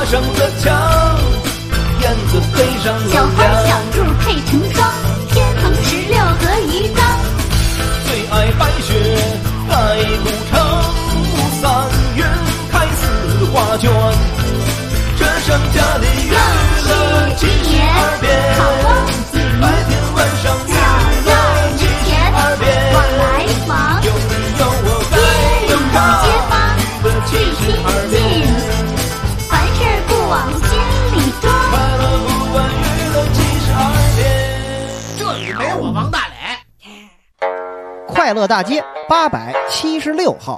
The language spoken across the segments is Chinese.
上的墙，燕子飞上楼小花梁， 小兔配成双，天蓬16和一张。 最爱白雪盖古城，3月开4画卷，这盛家的娱乐72变，白天晚上娱乐72变， 往来往， 有你有我街里在街坊最亲近，凡事不往心里装。 快乐不管娱乐72变。 这里没我王大磊。 快乐大街876号，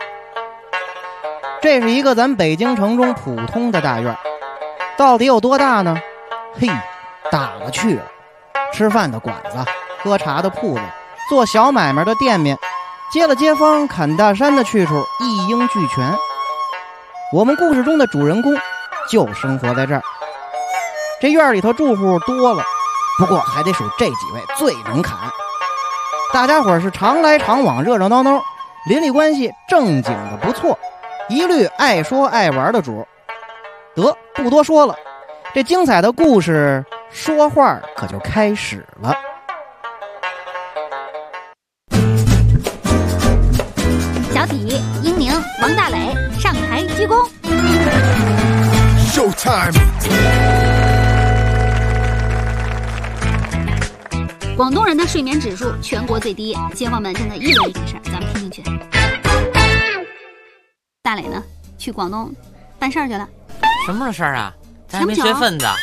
这是一个咱北京城中普通的大院，到底有多大呢？嘿，大了去了。吃饭的馆子，喝茶的铺子，做小买卖的店面，接了街坊砍大山的去处一应俱全。我们故事中的主人公就生活在这儿。这院里头住户多了，不过还得数这几位最能砍。大家伙是常来常往，热热闹闹，邻里关系正经的不错，一律爱说爱玩的主。得，不多说了，这精彩的故事说话可就开始了。 小体、英宁、王大磊上台鞠躬。 Showtime！ 广东人的睡眠指数全国最低，街坊们正在议论一件事，咱们听进去。大磊呢，去广东办事儿去了。 什么时候的事儿啊？咱还没学份子。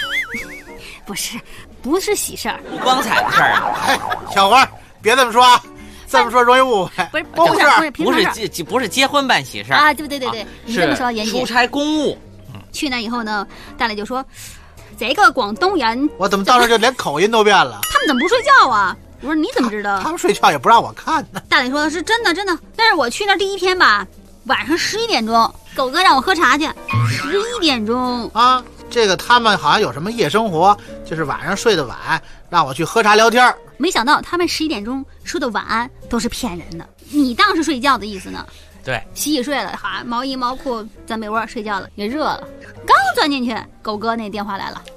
不是喜事儿， 光彩的事儿啊！ 哎，小花，别这么说啊，这么说容易误会。 不是不是结婚办喜事儿啊！对，你这么说严谨。 出差公务。 去那以后呢，大磊就说，这个广东人， 我怎么到这就连口音都变了？ 他们怎么不睡觉啊？我说你怎么知道？ 他们睡觉也不让我看呢。 大磊说是真的，但是我去那第一天吧，晚上11点钟，狗哥让我喝茶去，11点钟啊。这个他们好像有什么夜生活，就是晚上睡得晚，让我去喝茶聊天。 没想到他们11点钟说的晚安都是骗人的，你当是睡觉的意思呢？ 对， 洗睡了，哈，毛衣毛裤钻被窝睡觉了，也热了，刚钻进去，狗哥那电话来了，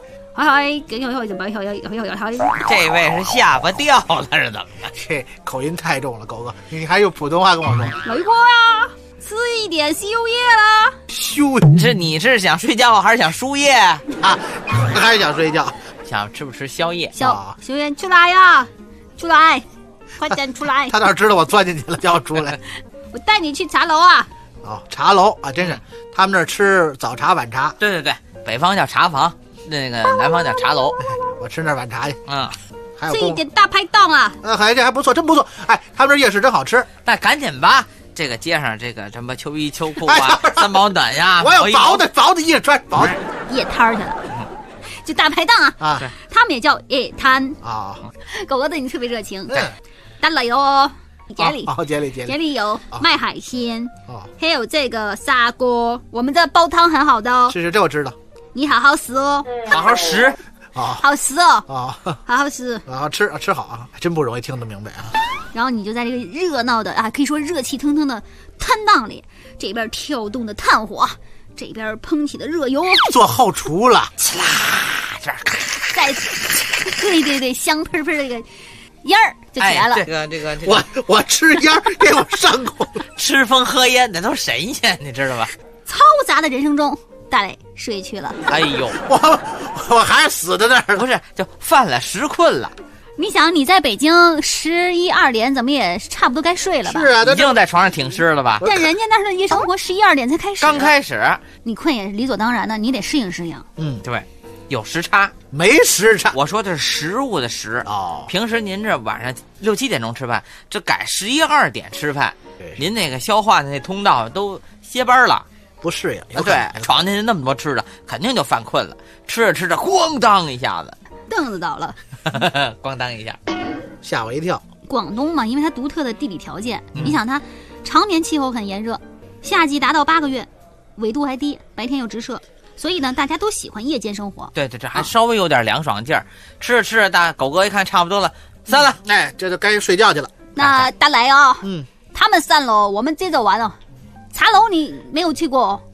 这位是吓不掉了是怎么的？ 这口音太重了，狗哥，你还用普通话跟我说？ 老姨婆呀，11点休业了。 你是想睡觉还是想输液啊？ 还是想睡觉？ 想吃不吃宵夜？ 休业出来呀，出来，快点出来！ 他哪知道我钻进去了，叫我出来。 我带你去茶楼啊！ 哦，茶楼啊，真是，他们那儿吃早茶晚茶。 对，北方叫茶房，那个南方叫茶楼。 我吃那晚茶去。还有这一点大排档啊！ 这还不错，真不错。哎，他们这夜市真好吃。 那赶紧吧，这个街上这个什么秋衣秋裤啊，三保暖呀， 我有薄的衣裳穿，薄的夜摊去了。就大排档啊，他们也叫夜摊啊。 狗哥对你特别热情。大磊哦。节里有卖海鲜，还有这个砂锅，我们这煲汤很好的哦。 是，这我知道。 你好好食哦， 好好食啊， 好食哦，好好吃啊，吃好啊，真不容易听得明白啊。 然后你就在这个热闹的啊，可以说热气腾腾的摊档里，这边跳动的炭火，这边烹起的热油， 做后厨了， 呲啦， 再对，香喷喷的这个烟儿就起来了。 这个， 我吃烟给我上过， 吃风喝烟那都神仙，你知道吧？ 嘈杂的人生中，大磊睡去了。 哎呦， 我还死在那儿， 不是就犯了时困了。 你想你在北京11、12点，怎么也差不多该睡了吧？ 是啊， 已经在床上挺尸了吧？ 但人家那儿的夜生活11、12点才开始， 刚开始， 你困也是理所当然的，你得适应。 对。有时差， 没时差。 我说的是食物的食哦。 平时您这晚上6、7点钟吃饭，这改11、12点吃饭，您那个消化的那通道都歇班了， 不适应。 对，床进去那么多吃的，肯定就犯困了。吃着吃着，咣当一下子， 凳子倒了， 咣当一下， 吓我一跳。 广东嘛，因为它独特的地理条件，你想它常年气候很炎热，夏季达到8个月，纬度还低，白天又直射。所以呢，大家都喜欢夜间生活。 对，这还稍微有点凉爽劲儿。吃着吃着，大狗哥一看差不多了，散了。 这就该睡觉去了。 那大来他们散了，我们接着玩了。茶楼你没有去过？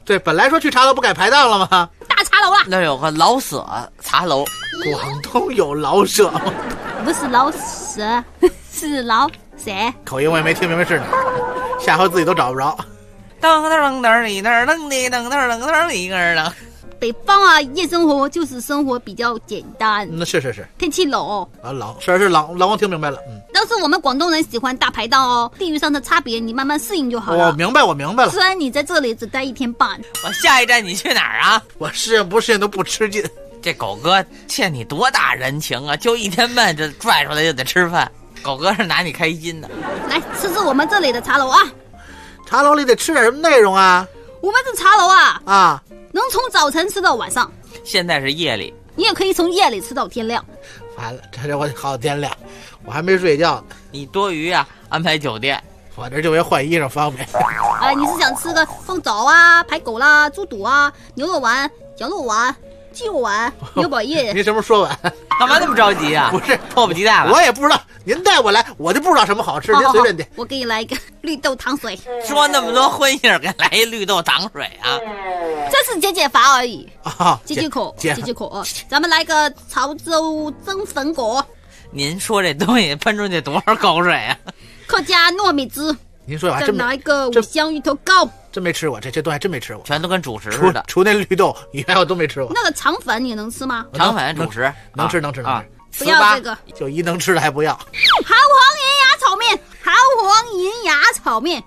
对，本来说去茶楼不改排档了吗？ 大茶楼啊， 那有个老舍茶楼， 广东有老舍吗？ 不是老舍，是老舍。 口音我也没听明白是哪儿，下回自己都找不着。 噔噔噔里那儿噔哩噔噔噔噔里个儿噔。 北方啊，夜生活就是生活比较简单， 那是， 天气冷。 冷是冷，我听明白了。 但是我们广东人喜欢大排档哦，地域上的差别你慢慢适应就好了。 我明白了。 虽然你在这里只待1天半， 我下一站你去哪儿啊？ 我适应不适应都不吃劲。 这狗哥欠你多大人情啊！就1天半这拽出来就得吃饭，狗哥是拿你开心的。 来吃吃我们这里的茶楼啊！ 茶楼里得吃点什么内容啊？ 我们这茶楼啊，能从早晨吃到晚上， 现在是夜里， 你也可以从夜里吃到天亮。 完了，这我好天亮，我还没睡觉呢。 你多余啊，安排酒店。 我这就为换衣裳方便。 你是想吃个凤爪啊、排骨啦、猪肚啊、牛肉丸、羊肉丸、鸡肉丸、牛百叶？ 您什么时候说完？ 干嘛那么着急啊？ 不是， 迫不及待了。 我也不知道，您带我来，我就不知道什么好吃，您随便点。 我给你来一个绿豆糖水。 说那么多荤腥，给来一绿豆糖水啊？ 这是解乏而已，解口。咱们来个潮州蒸粉果。 您说这东西喷出去多少口水啊？ 客家糯米汁。 您说再来个五香芋头糕。 真没吃过，这东西还真没吃过， 全都跟主食似的。 除那绿豆以外，我都没吃过。 那个肠粉你能吃吗？ 肠粉主食能吃。 不要这个， 就一能吃的还不要。 蚝黄银芽炒面，蚝黄银芽炒面，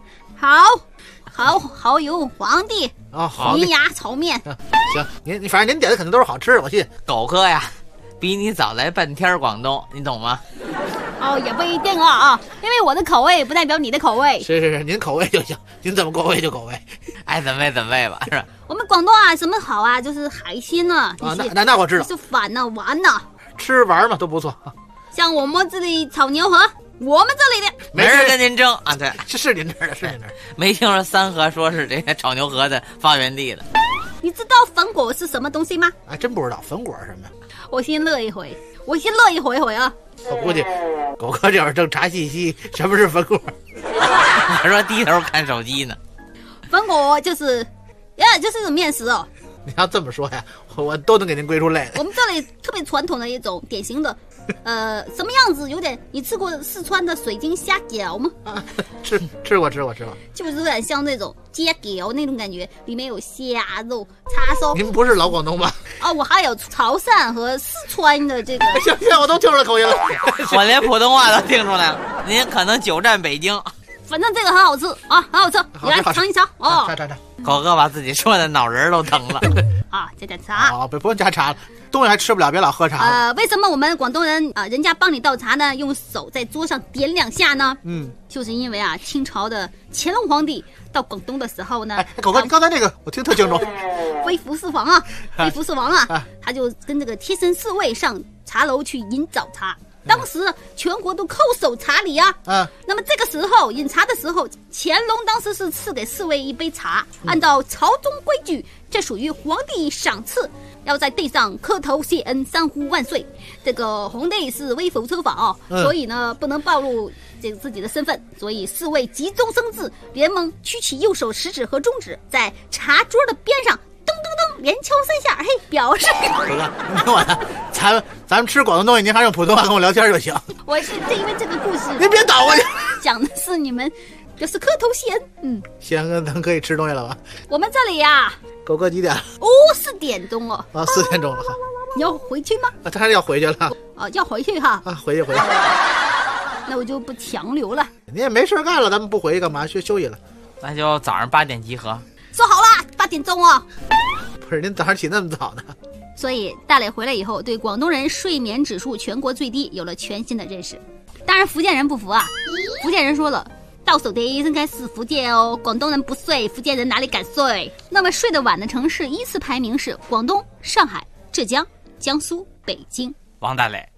蚝油皇帝好银芽炒面。 行，你反正您点的肯定都是好吃，我信。 狗哥呀，比你早来半天广东，你懂吗？ 也不一定啊，因为我的口味不代表你的口味。 是，您口味就行，您怎么口味就口味， 爱怎么喂怎么喂吧，是吧？ 我们广东啊，什么好啊？就是海鲜啊， 那我知道， 就是饭啊、丸啊， 吃玩嘛都不错。 像我们这里炒牛河，我们这里的没人跟您争啊，对， 是您这儿的，是您这儿。 没听说三河说是这个炒牛河的发源地的。 你知道粉果是什么东西吗？ 真不知道粉果是什么呀？ 我先乐一回啊。 我估计狗哥这会儿正查信息，什么是粉果？ 我说低头看手机呢。 粉果就是一种面食哦。 你要这么说呀，我都能给您归出类来。 我们这里特别传统的一种典型的，什么样子？有点，你吃过四川的水晶虾饺吗？ 吃过。 就是有点像那种虾饺那种感觉，里面有虾肉、叉烧。 您不是老广东吧？ 我还有潮汕和四川的这个。 行，我都听出来口音了， 我连普通话都听出来了。您可能久占北京。 反正这个很好吃啊，很好吃，你来尝一尝哦。 尝。 狗哥把自己说的脑仁都疼了。 加点茶。 不用加茶了，东西还吃不了，别老喝茶了。 为什么我们广东人人家帮你倒茶呢，用手在桌上点2下呢？就是因为清朝的乾隆皇帝到广东的时候呢， 狗哥，你刚才那个我听特清楚。 微服私访他就跟这个贴身侍卫上茶楼去饮早茶。当时全国都叩首茶礼啊，那么这个时候饮茶的时候，乾隆当时是赐给侍卫一杯茶，按照朝中规矩，这属于皇帝赏赐，要在地上磕头谢恩，3呼万岁。这个皇帝是微服私访所以呢不能暴露这个自己的身份，所以侍卫急中生智，连忙举起右手食指和中指，在茶桌的边上噔噔噔连敲3下，表示。 哥哥，你听我的，咱们吃广东东西，您还用普通话跟我聊天就行。 我是因为这个故事， 您别倒过去。 讲的是你们就是磕头谢恩。 行，咱可以吃东西了吧？ 我们这里呀， 狗哥几点了 ？4点钟了。 4点钟了。 你要回去吗？ 他还要回去了。 要回去哈。 回去。 那我就不强留了。 你也没事干了，咱们不回去干嘛？休息了。 那就早上8点集合。 说好了，8点钟哦。 不是，您早上起那么早呢？ 所以大磊回来以后，对广东人睡眠指数全国最低有了全新的认识。当然福建人不服啊，福建人说了，倒数第一应该是福建哦，广东人不睡，福建人哪里敢睡？那么睡得晚的城市依次排名是广东、上海、浙江、江苏、北京。 王大磊。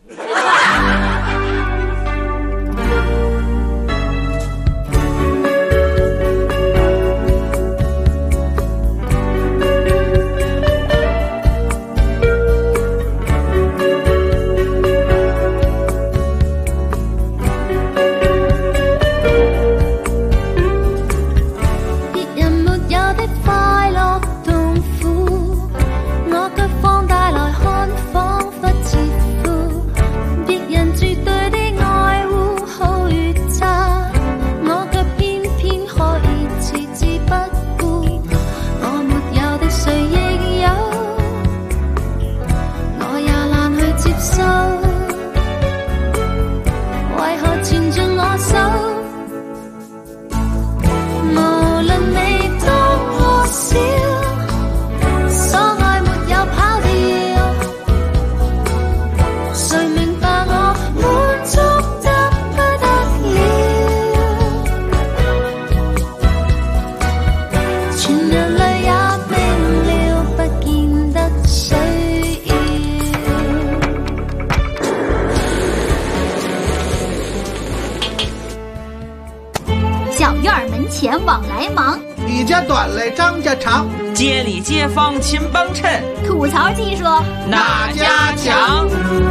別人沒有的快樂。 全人类也冰了，不見得需要。 小院门前往来忙， 李家短嘞张家长， 街里街坊勤帮衬， 吐槽技术哪家强？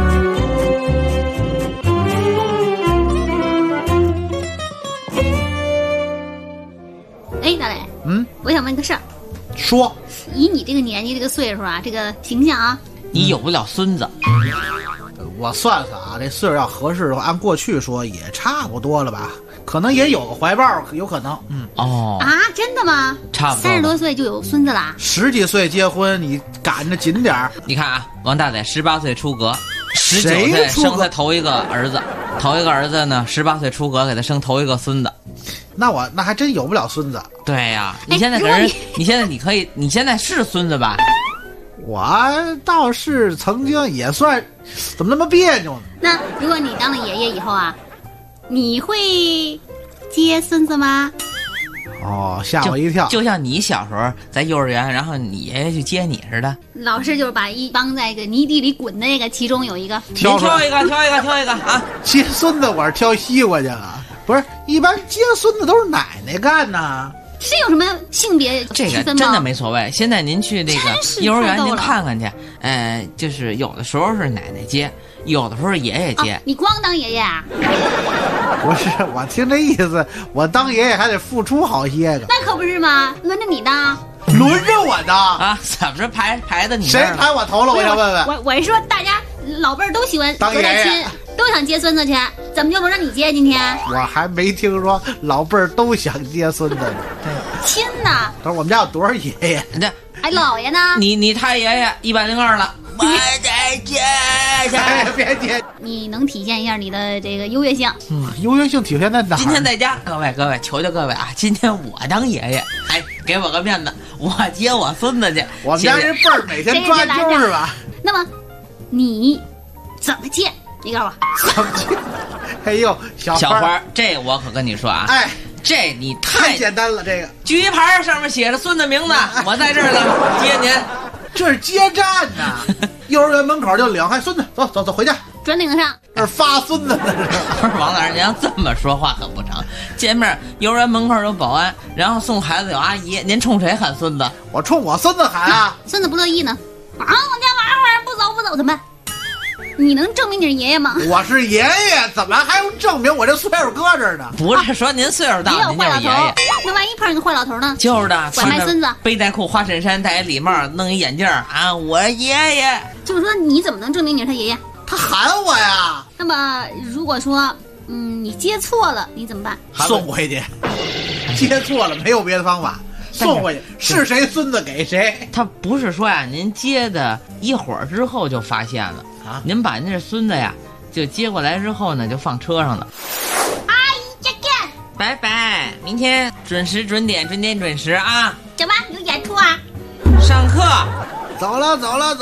哎，大磊，我想问个事儿， 说， 以你这个年纪、这个岁数啊，这个形象啊， 你有不了孙子。 我算算啊，这岁数要合适的话，按过去说也差不多了吧？可能也有个怀抱，有可能。 哦啊，真的吗？ 差不多。 30多岁就有孙子啦 ？10几岁结婚，你赶着紧点儿。 你看啊，王大仔18岁出阁，19岁生他头一个儿子，头一个儿子呢18岁出阁，给他生头一个孙子。 那还真有不了孙子。 对呀，你现在可是，你现在是孙子吧？ 我倒是曾经也算，怎么那么别扭呢？ 那如果你当了爷爷以后啊，你会接孙子吗？ 哦，吓我一跳。 就像你小时候在幼儿园，然后你爷爷去接你似的。 老师就是把一帮在一个泥地里滚的那个，其中有一个挑一个啊！ 接孙子我是挑西瓜去了，不是一般接孙子都是奶奶干呢。 是有什么性别这个真的没所谓。现在您去这个幼儿园您看看去，就是有的时候是奶奶接，有的时候是爷爷接。 你光当爷爷啊？ 不是，我听这意思，我当爷爷还得付出好些个。 那可不是吗？轮着你当。 轮着我当啊？怎么着排的你？ 谁排我头了？我想问问。 我是说，大家老辈儿都喜欢当爷爷， 都想接孙子去，怎么就轮着你接？今天我还没听说老辈儿都想接孙子呢。 亲呐！ 等会儿我们家有多少爷爷？ 哎，姥爷呢？ 你太爷爷102了。我再接别接。 你能体现一下你的这个优越性？ 优越性体现在哪？ 今天在家，各位，求求各位啊！今天我当爷爷，给我个面子，我接我孙子去。 我们家这辈儿每天抓阄是吧？ 那么你怎么接？你告诉我怎么接？哎呦，小花，这我可跟你说啊，这你太简单了，这个举一牌上面写着孙子名字，我在这儿呢，接您。 这是接站呐，幼儿园门口就领，还孙子走回家， 转领上， 这是发孙子呢。 不是王老师，您要这么说话可不成。见面幼儿园门口有保安，然后送孩子有阿姨，您冲谁喊孙子？ 我冲我孙子喊啊！ 孙子不乐意呢，我家玩会不走怎么办？你能证明你是爷爷吗？ 我是爷爷，怎么还用证明？我这岁数搁这儿呢。 不是说您岁数大，您就是爷爷。 那万一碰上个坏老头呢？ 就是的， 拐卖孙子， 背带裤、花衬衫，戴一礼帽，弄一眼镜啊！我爷爷。 就是说，你怎么能证明你是他爷爷？ 他喊我呀。 那么，如果说，你接错了，你怎么办？ 送回去。接错了，没有别的方法。送回去，是谁孙子给谁。 他不是说呀，您接的一会儿之后就发现了啊，您把那孙子呀就接过来之后呢，就放车上了。 阿姨再见， 拜拜，明天准时准点啊！ 怎么有演出啊？ 上课。 走了，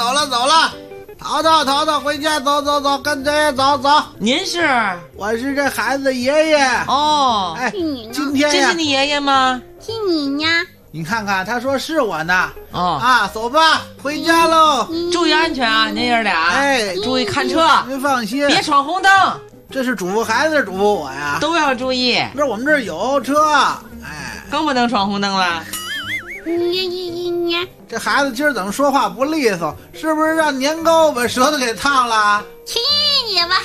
淘淘回家，走，跟着走。 您是？ 我是这孩子爷爷。 哦， 今天这是你爷爷吗？ 是你呀。 你看看，他说是我呢。走吧，回家喽。 注意安全啊，您爷俩。注意看车。 您放心， 别闯红灯。 这是嘱咐孩子，嘱咐我呀。 都要注意。 不是我们这儿有车， 更不能闯红灯了。 这孩子今儿怎么说话不利索？是不是让年糕把舌头给烫了？ 去你吧！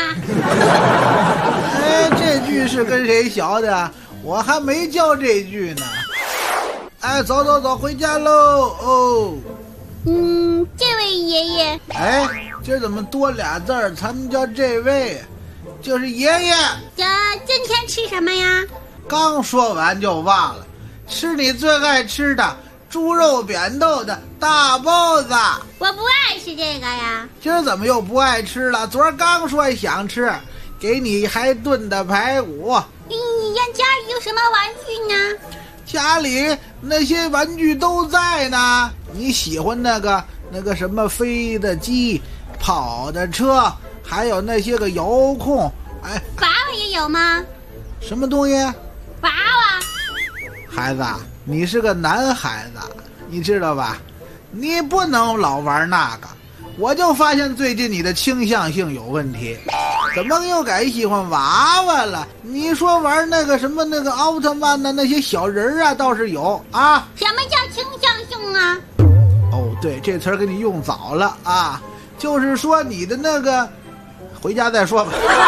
这句是跟谁学的？我还没教这句呢。走，回家喽。 这位爷爷。 今儿怎么多俩字儿？咱们叫这位，就是爷爷。 今天吃什么呀？ 刚说完就忘了，吃你最爱吃的猪肉扁豆的大包子。 我不爱吃这个呀。 今儿怎么又不爱吃了？昨儿刚说想吃，给你还炖的排骨。 你家里有什么玩具呢？ 家里那些玩具都在呢。你喜欢那个什么飞的鸡、跑的车，还有那些个遥控。 娃娃也有吗？ 什么东西？ 娃娃。 孩子， 你是个男孩子，你知道吧？你不能老玩那个。我就发现最近你的倾向性有问题，怎么又改喜欢娃娃了？你说玩那个什么那个奥特曼的那些小人啊，倒是有啊。 什么叫倾向性啊？ 哦，对，这词儿给你用早了啊，就是说你的那个，回家再说吧。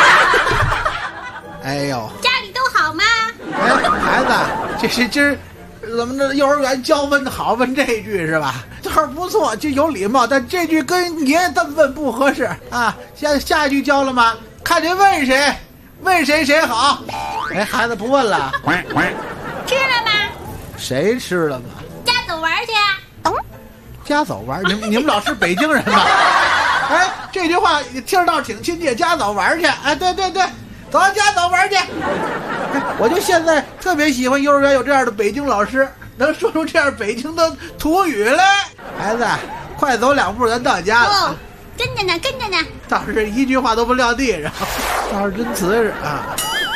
哎呦， 家里都好吗？ 哎，孩子，这是今儿怎么着？幼儿园教问好问这句是吧？倒是不错，就有礼貌，但这句跟爷这么问不合适啊。下一句教了吗？看您问谁，问谁谁好。哎，孩子不问了。 吃了吗？ 谁吃了吗？ 家走玩去。 家走玩，你们老是北京人吗？哎，这句话听着倒是挺亲切。家走玩去，哎，对对对，走家走玩去。我就现在特别喜欢幼儿园有这样的北京老师，能说出这样北京的土语来。孩子，快走2步，咱到家了。 哦，跟着呢，跟着呢。 倒是一句话都不撂地上，倒是真瓷实啊。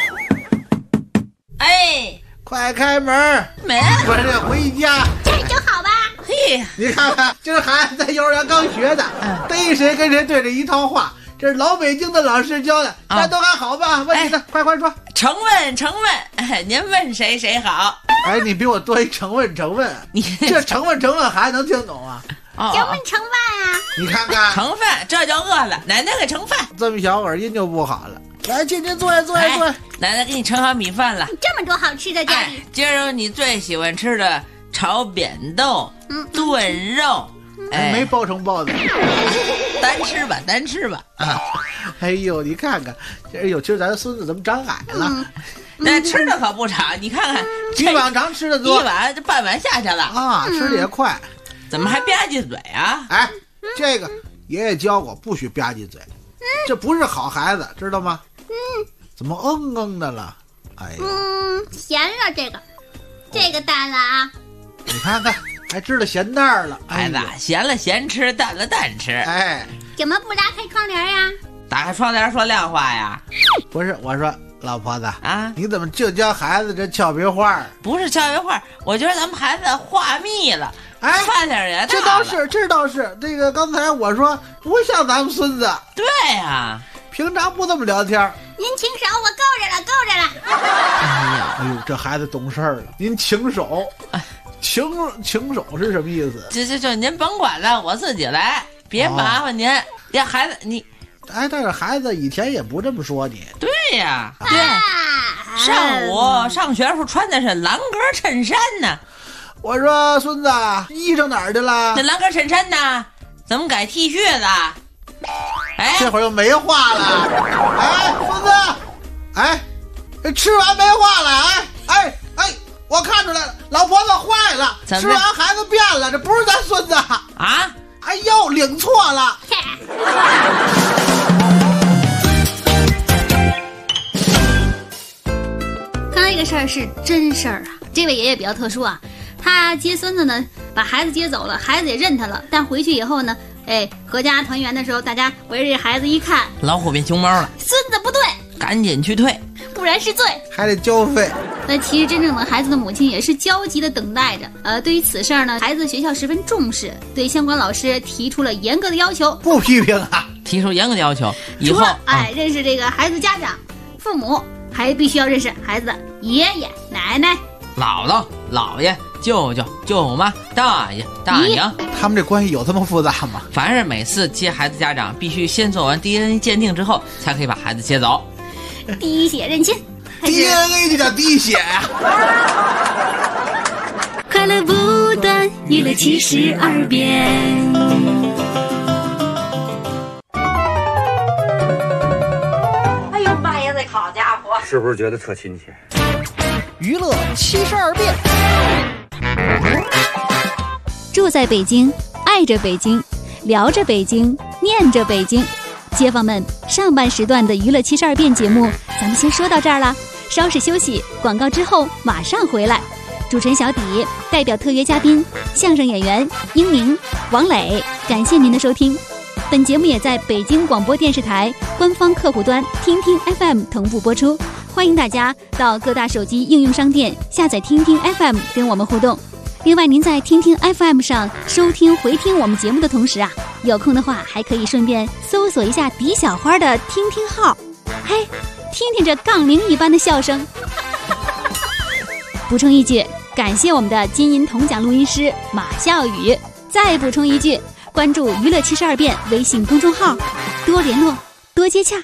哎， 快开门！ 门不是回家。 这正好吧？ 嘿， 你看看，这是孩子在幼儿园刚学的，逮谁跟谁对着一套话。这是老北京的老师教的，大家都还好吧？问你呢，快快说。 承问，您问谁谁好？ 哎，你比我多一承问， 你这承问还能听懂啊？ 要问盛饭啊？ 你看看， 盛饭，这就饿了，奶奶给盛饭。 这么小耳音就不好了。来，进坐下，坐下。 奶奶给你盛好米饭了。 这么多好吃的家里， 今儿有你最喜欢吃的炒扁豆、炖肉。 哎，没包成包子， 单吃吧啊！ 哎呦，你看看，哎呦，今儿咱孙子怎么长矮了？ 那吃的可不少，你看看， 比往常吃的多， 一碗就半碗下去了啊！吃的也快， 怎么还吧唧嘴啊？ 哎，这个爷爷教过，不许吧唧嘴，这不是好孩子，知道吗？怎么的了？哎呀， 咸了这个淡了啊！ 你看看。还知道咸淡了， 孩子，咸了咸吃，淡了淡吃。 哎， 怎么不打开窗帘呀？ 打开窗帘说亮话呀？ 不是，我说老婆子啊， 你怎么就教孩子这俏皮话？ 不是俏皮话，我觉得咱们孩子话密了， 哎， 饭量也大了。 这倒是，这个刚才我说不像咱们孙子。 对呀， 平常不这么聊天。 您请手，我够着了。 哎呦，这孩子懂事了。您请手。请手是什么意思？ 就您甭管了，我自己来，别麻烦您。呀，孩子你， 哎，但是孩子以前也不这么说你。 对呀，对，上午上学时候穿的是蓝格衬衫呢。 我说孙子，衣裳哪儿去了？ 这蓝格衬衫呢？怎么改 T 恤了？哎， 这会儿又没话了。哎，孙子，哎，吃完没话了？哎。我看出来了，老婆子坏了，吃完孩子变了，这不是咱孙子啊！哎呦，领错了。 刚才这个事儿是真事儿啊！这位爷爷比较特殊啊，他接孙子呢，把孩子接走了，孩子也认他了，但回去以后呢，哎，合家团圆的时候，大家围着这孩子一看， 老虎变熊猫了， 孙子不对， 赶紧去退， 不然是罪， 还得交费。 那其实真正的孩子的母亲也是焦急的等待着。对于此事呢，孩子学校十分重视，对相关老师提出了严格的要求， 不批评啊， 提出严格的要求。以后认识这个孩子家长、父母，还必须要认识孩子的爷爷、奶奶、 姥姥、姥爷、舅舅、舅妈、大爷、大娘。 他们这关系有这么复杂吗？ 凡是每次接孩子家长必须先做完 DNA 鉴定之后，才可以把孩子接走。 滴血认亲。 DNA 就叫滴血呀！ 快乐不断，娱乐72变。 哎呦妈呀，这好家伙！ 是不是觉得特亲切？ 娱乐72变。 住在北京，爱着北京，聊着北京，念着北京。街坊们，上半时段的娱乐72变节目，咱们先说到这儿了。稍事休息，广告之后马上回来。主持人小底代表特约嘉宾相声演员英明、王磊，感谢您的收听。本节目也在北京广播电视台官方客户端听听 FM 同步播出。欢欢迎大家到各大手机应用商店下载听听 FM 跟我们互动。另外，您在听听 FM 上收听回听我们节目的同时啊，有空的话还可以顺便搜索一下狄小花的听听号，嘿，听听这杠铃一般的笑声。补充一句，感谢我们的金银铜奖录音师马笑宇。再补充一句，关注娱乐72变微信公众号，多联络，多接洽。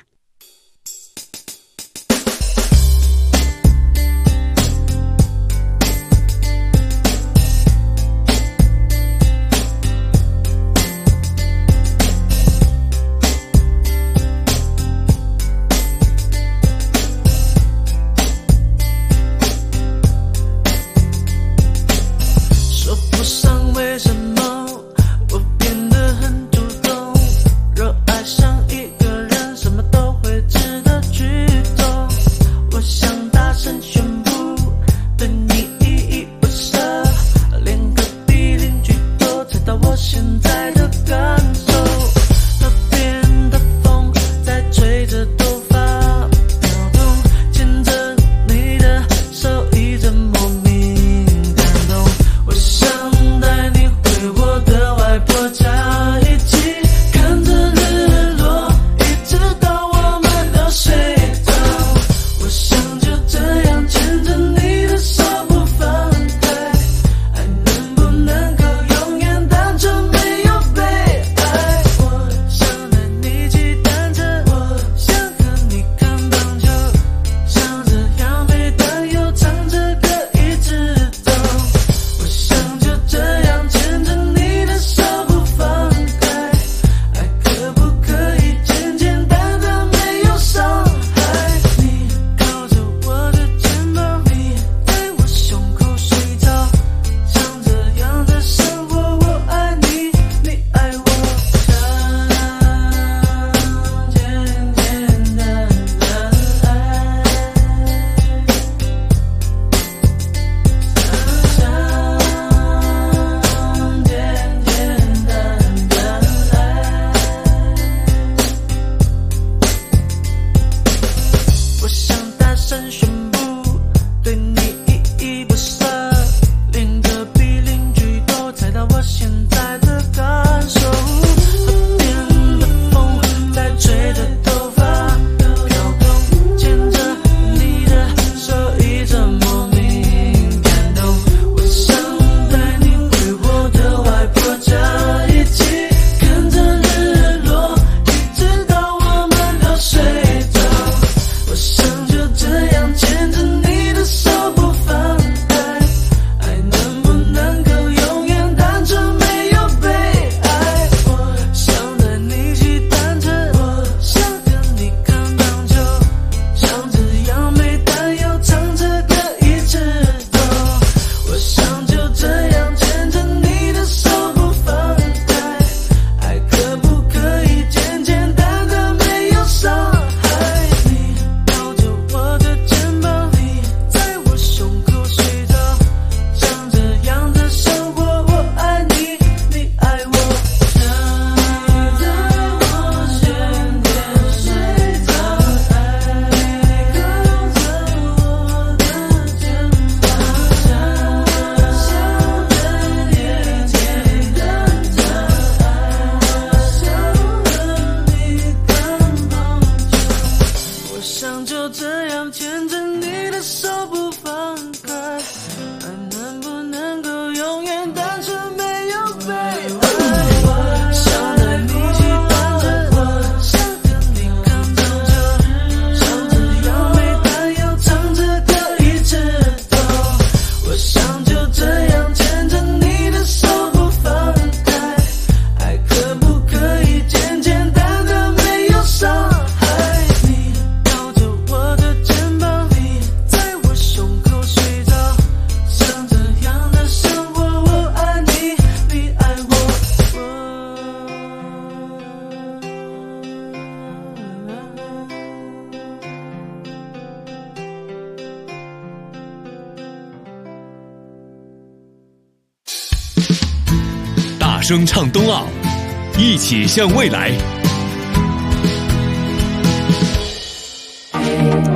声唱冬奥，一起向未来。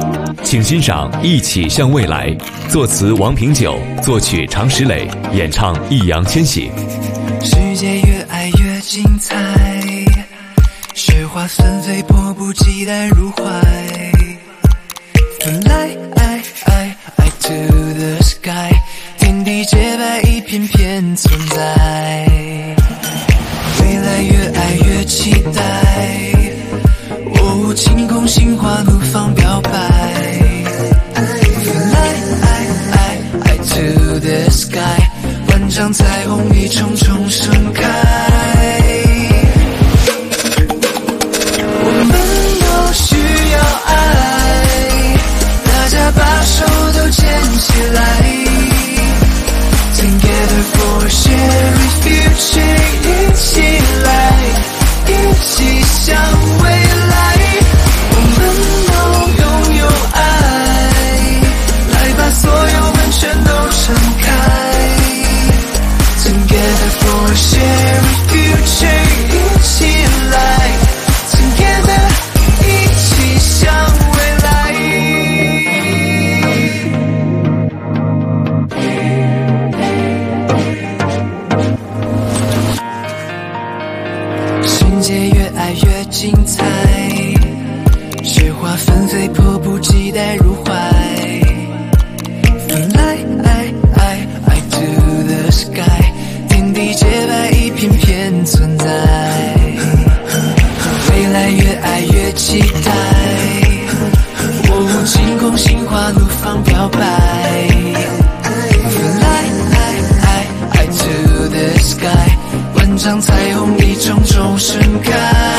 请欣赏《一起向未来》，作词王平久，作曲常石磊，演唱易烊千玺。 世界越爱越精彩，雪花纷飞，迫不及待入怀。Fly to the sky， 天地洁白，一片片存在。未来越爱越期待，哦，晴空心花怒放表白。Fly to the sky， 万丈彩虹一重重盛开。我们都需要爱，大家把手都牵起来。Together for a shared future， 一起来，一起向未来。我们都拥有爱，来把所有门全都敞开。Together for a shared future， 一起来 ，Together 一起向未来。世界越爱越精彩，雪花纷飞，迫不及待入怀。Fly to the sky， 天地洁白，一片片存在。未来越爱越期待，哦，晴空心花怒放表白。Fly to the sky， 万丈彩虹一重重盛开。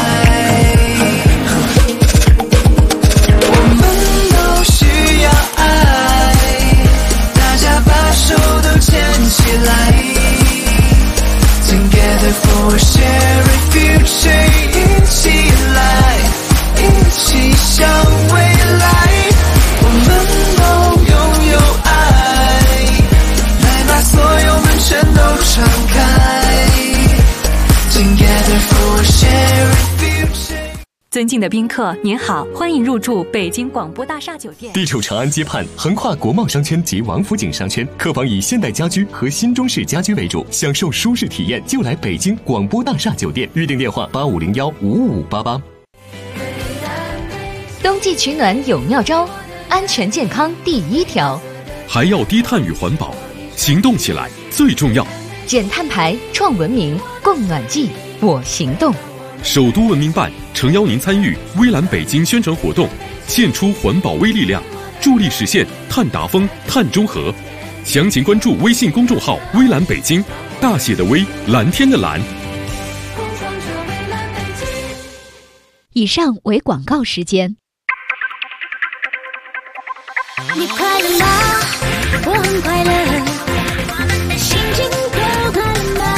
我们都需要爱，大家把手都牵起来。Together for a shared future， 一起来，一起向未来。我们都拥有爱，来把所有门全都敞开。Together for a shared future。 尊敬的宾客，您好，欢迎入住北京广播大厦酒店。 地处长安街畔，横跨国贸商圈及王府井商圈，客房以现代家居和新中式家居为主，享受舒适体验就来北京广播大厦酒店。预订电话8501-55588。 冬季取暖有妙招，安全健康第一条， 还要低碳与环保，行动起来最重要。 减碳排，创文明，共暖季，我行动。 首都文明办诚邀您参与微蓝北京宣传活动，献出环保微力量，助力实现碳达峰、碳中和。详情关注微信公众号微蓝北京，大写的微，蓝天的蓝。 以上为广告时间。 你快乐吗？我很快乐，心情都快乐吗？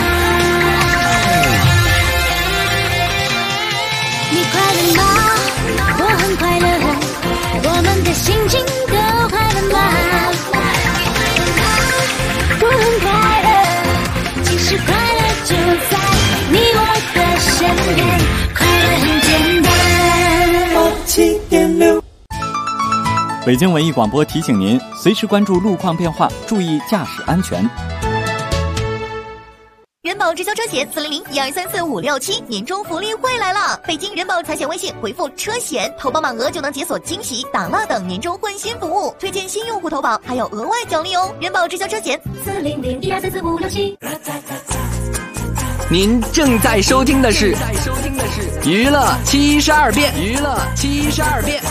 你快乐吗？我很快乐，我们的心情都快乐吗？我很快乐，其实快乐就在你我的身边，快乐很简单。7.6 北京文艺广播提醒您，随时关注路况变化，注意驾驶安全。 人保直销车险400-1234-567年终福利会来了！北京人保财险微信回复车险，投保满额就能解锁惊喜、打蜡等年终换新服务，推荐新用户投保还有额外奖励哦！人保直销车险400-1234-567。 您正在收听的是娱乐72变，娱乐72变。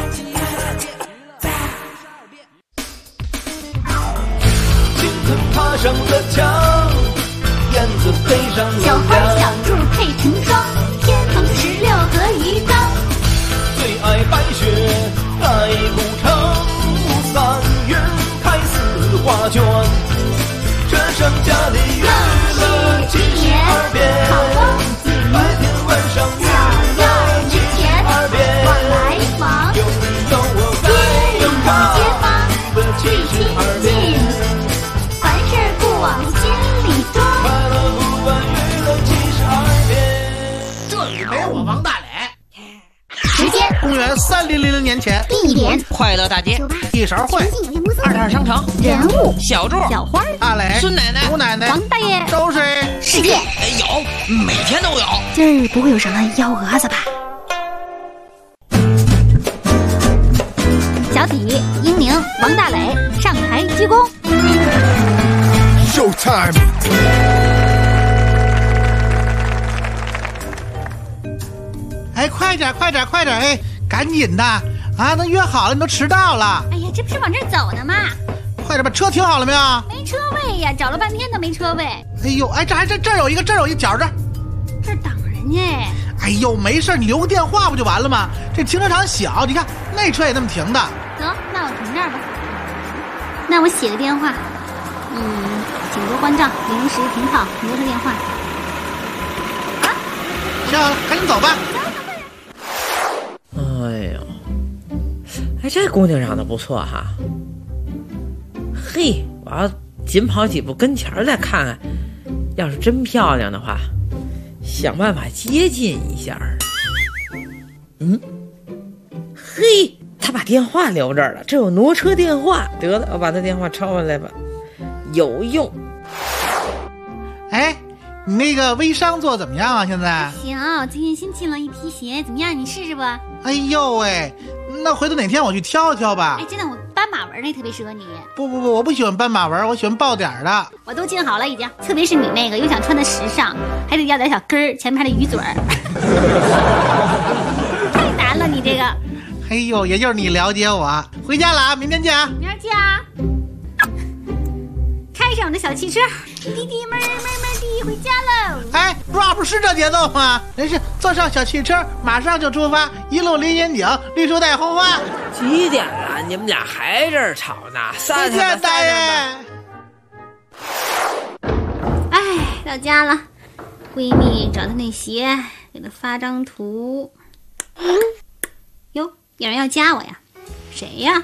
爬上了墙，燕子飞上了小花小兔配成双，天蓬16和一张。 最爱白雪盖古城，3月开4画卷。这盛家的娱乐72变，白天晚上娱乐72变。 往来往， 有你有我在街坊，最亲近。凡事不忘心。 3000年前， 地点快乐大街， 一勺会 ，22商城， 人物小柱， 小花， 阿磊， 孙奶奶， 吴奶奶， 王大爷， 都是世界有，每天都有。 今儿不会有什么幺蛾子吧？小体、英宁、王大磊上台鞠躬。 Showtime！ 哎，快点，哎，赶紧的啊！都约好了，你都迟到了。 哎呀，这不是往这儿走呢吗？ 快点把车停好了没有？ 没车位呀，找了半天都没车位。 哎呦，哎，这儿有一个，角这儿挡人家。 哎呦，没事，你留个电话不就完了吗？这停车场小，你看那车也那么停的。 走，那我停这儿吧。那我写个电话，请多关照，临时停靠，留个电话。啊， 行了，赶紧走吧。 哎呦，哎，这姑娘长得不错哈。嘿，我要紧跑几步跟前儿来看看，要是真漂亮的话，想办法接近一下。嘿，他把电话留这儿了，这有挪车电话，得了，我把他电话抄下来吧，有用。 哎，你那个微商做怎么样啊？现在行，最近新进了一批鞋，怎么样？你试试不？ 哎呦喂，那回头哪天我去挑挑吧。 哎，真的，我斑马纹那特别适合你。 不，我不喜欢斑马纹，我喜欢爆点的。 我都进好了已经，特别是你那个，又想穿的时尚，还得要点小跟儿，前面还得鱼嘴儿，太难了你这个。 哎呦，也就是你了解我。回家了啊，明天见啊。 明儿见啊。开上我的小汽车，滴滴门地回家喽。 哎 ，rap 是这节奏吗？没事，坐上小汽车，马上就出发，一路离远景，绿树带红花。 几点了？你们俩还这儿吵呢？ 再见，大爷。 哎，到家了，闺蜜找她那鞋，给她发张图。哟，有人要加我呀？谁呀？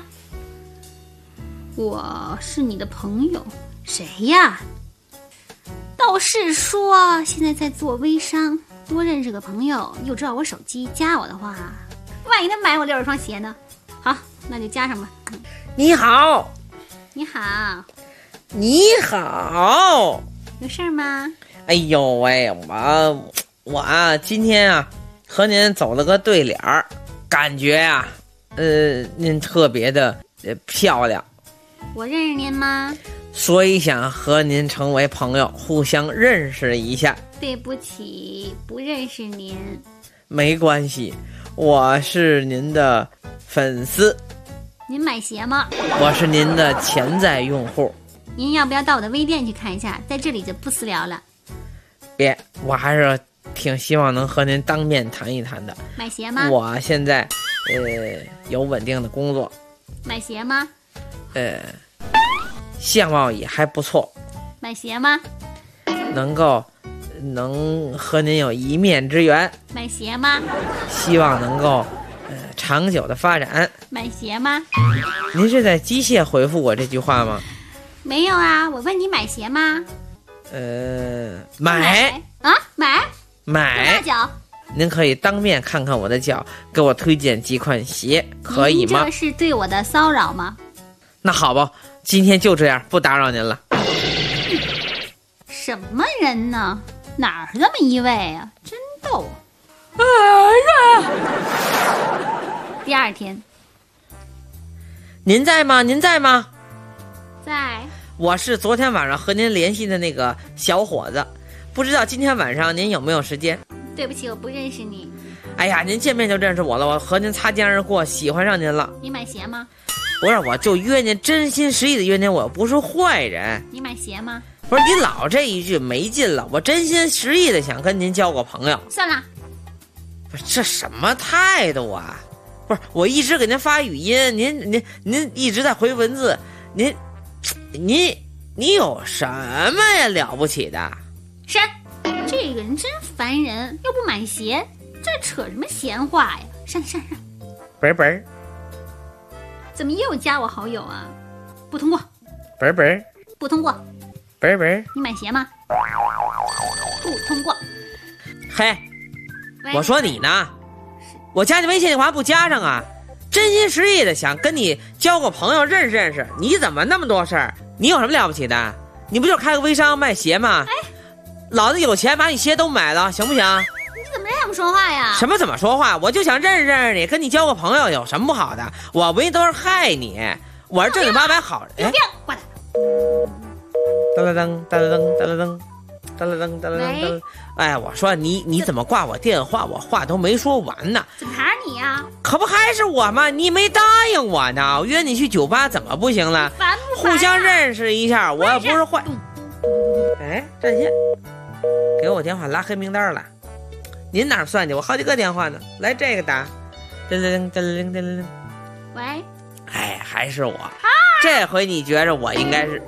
我是你的朋友。谁呀？倒是说现在在做微商，多认识个朋友，又知道我手机，加我的话，万一他买我60双鞋呢？好，那就加上吧。 你好， 你好， 你好， 有事儿吗？ 哎呦喂，我啊，今天啊和您走了个对脸儿，感觉呀，您特别的漂亮。 我认识您吗？ 所以想和您成为朋友，互相认识一下。 对不起，不认识您。 没关系，我是您的粉丝。 您买鞋吗？ 我是您的潜在用户。 您要不要到我的微店去看一下？在这里就不私聊了。 别，我还是挺希望能和您当面谈一谈的。 买鞋吗？ 我现在有稳定的工作。 买鞋吗？ 相貌也还不错。 买鞋吗？ 能和您有一面之缘。 买鞋吗？ 希望能够长久的发展。 买鞋吗？ 您是在机械回复我这句话吗？ 没有啊，我问你买鞋吗？ 买啊，买大脚。 您可以当面看看我的脚，给我推荐几款鞋，可以吗？ 您这是对我的骚扰吗？ 那好吧，今天就这样，不打扰您了。 什么人呢？哪儿这么一位啊？真逗。第二天， 您在吗？ 在。 我是昨天晚上和您联系的那个小伙子，不知道今天晚上您有没有时间？ 对不起，我不认识你。 哎呀，您见面就认识我了，我和您擦肩而过，喜欢上您了。 你买鞋吗？ 不是，我就约您，真心实意的约您，我又不是坏人。 你买鞋吗？ 不是，你老这一句没劲了，我真心实意的想跟您交个朋友。 算了。 不是，这什么态度啊？不是，我一直给您发语音，您一直在回文字，你有什么呀了不起的？ 删，这个人真烦人，又不买鞋，这扯什么闲话呀？删。 本怎么又加我好友啊？不通过。 本不通过。 本你买鞋吗？不通过。 嘿，我说你呢？ 我加你微信你干嘛不加上啊？真心实意的想跟你交个朋友，认识认识。你怎么那么多事儿？你有什么了不起的？你不就开个微商卖鞋吗？哎，老子有钱把你鞋都买了，行不行？ 你怎么这样说话呀？ 什么怎么说话？我就想认识认识你，跟你交个朋友，有什么不好的？我唯都是害你，我是正经八百好人。 有病，挂他。 噔噔噔噔噔噔噔噔噔噔。哎，我说你怎么挂我电话？我话都没说完呢。 怎么还是你呀？ 可不还是我吗？你没答应我呢。我约你去酒吧，怎么不行了？ 烦不烦？ 互相认识一下，我也不是坏。哎，占线，给我电话拉黑名单了。您哪儿算计？我好几个电话呢。来这个打，噔噔噔噔噔噔。 喂。 哎，还是我。这回你觉着我应该是。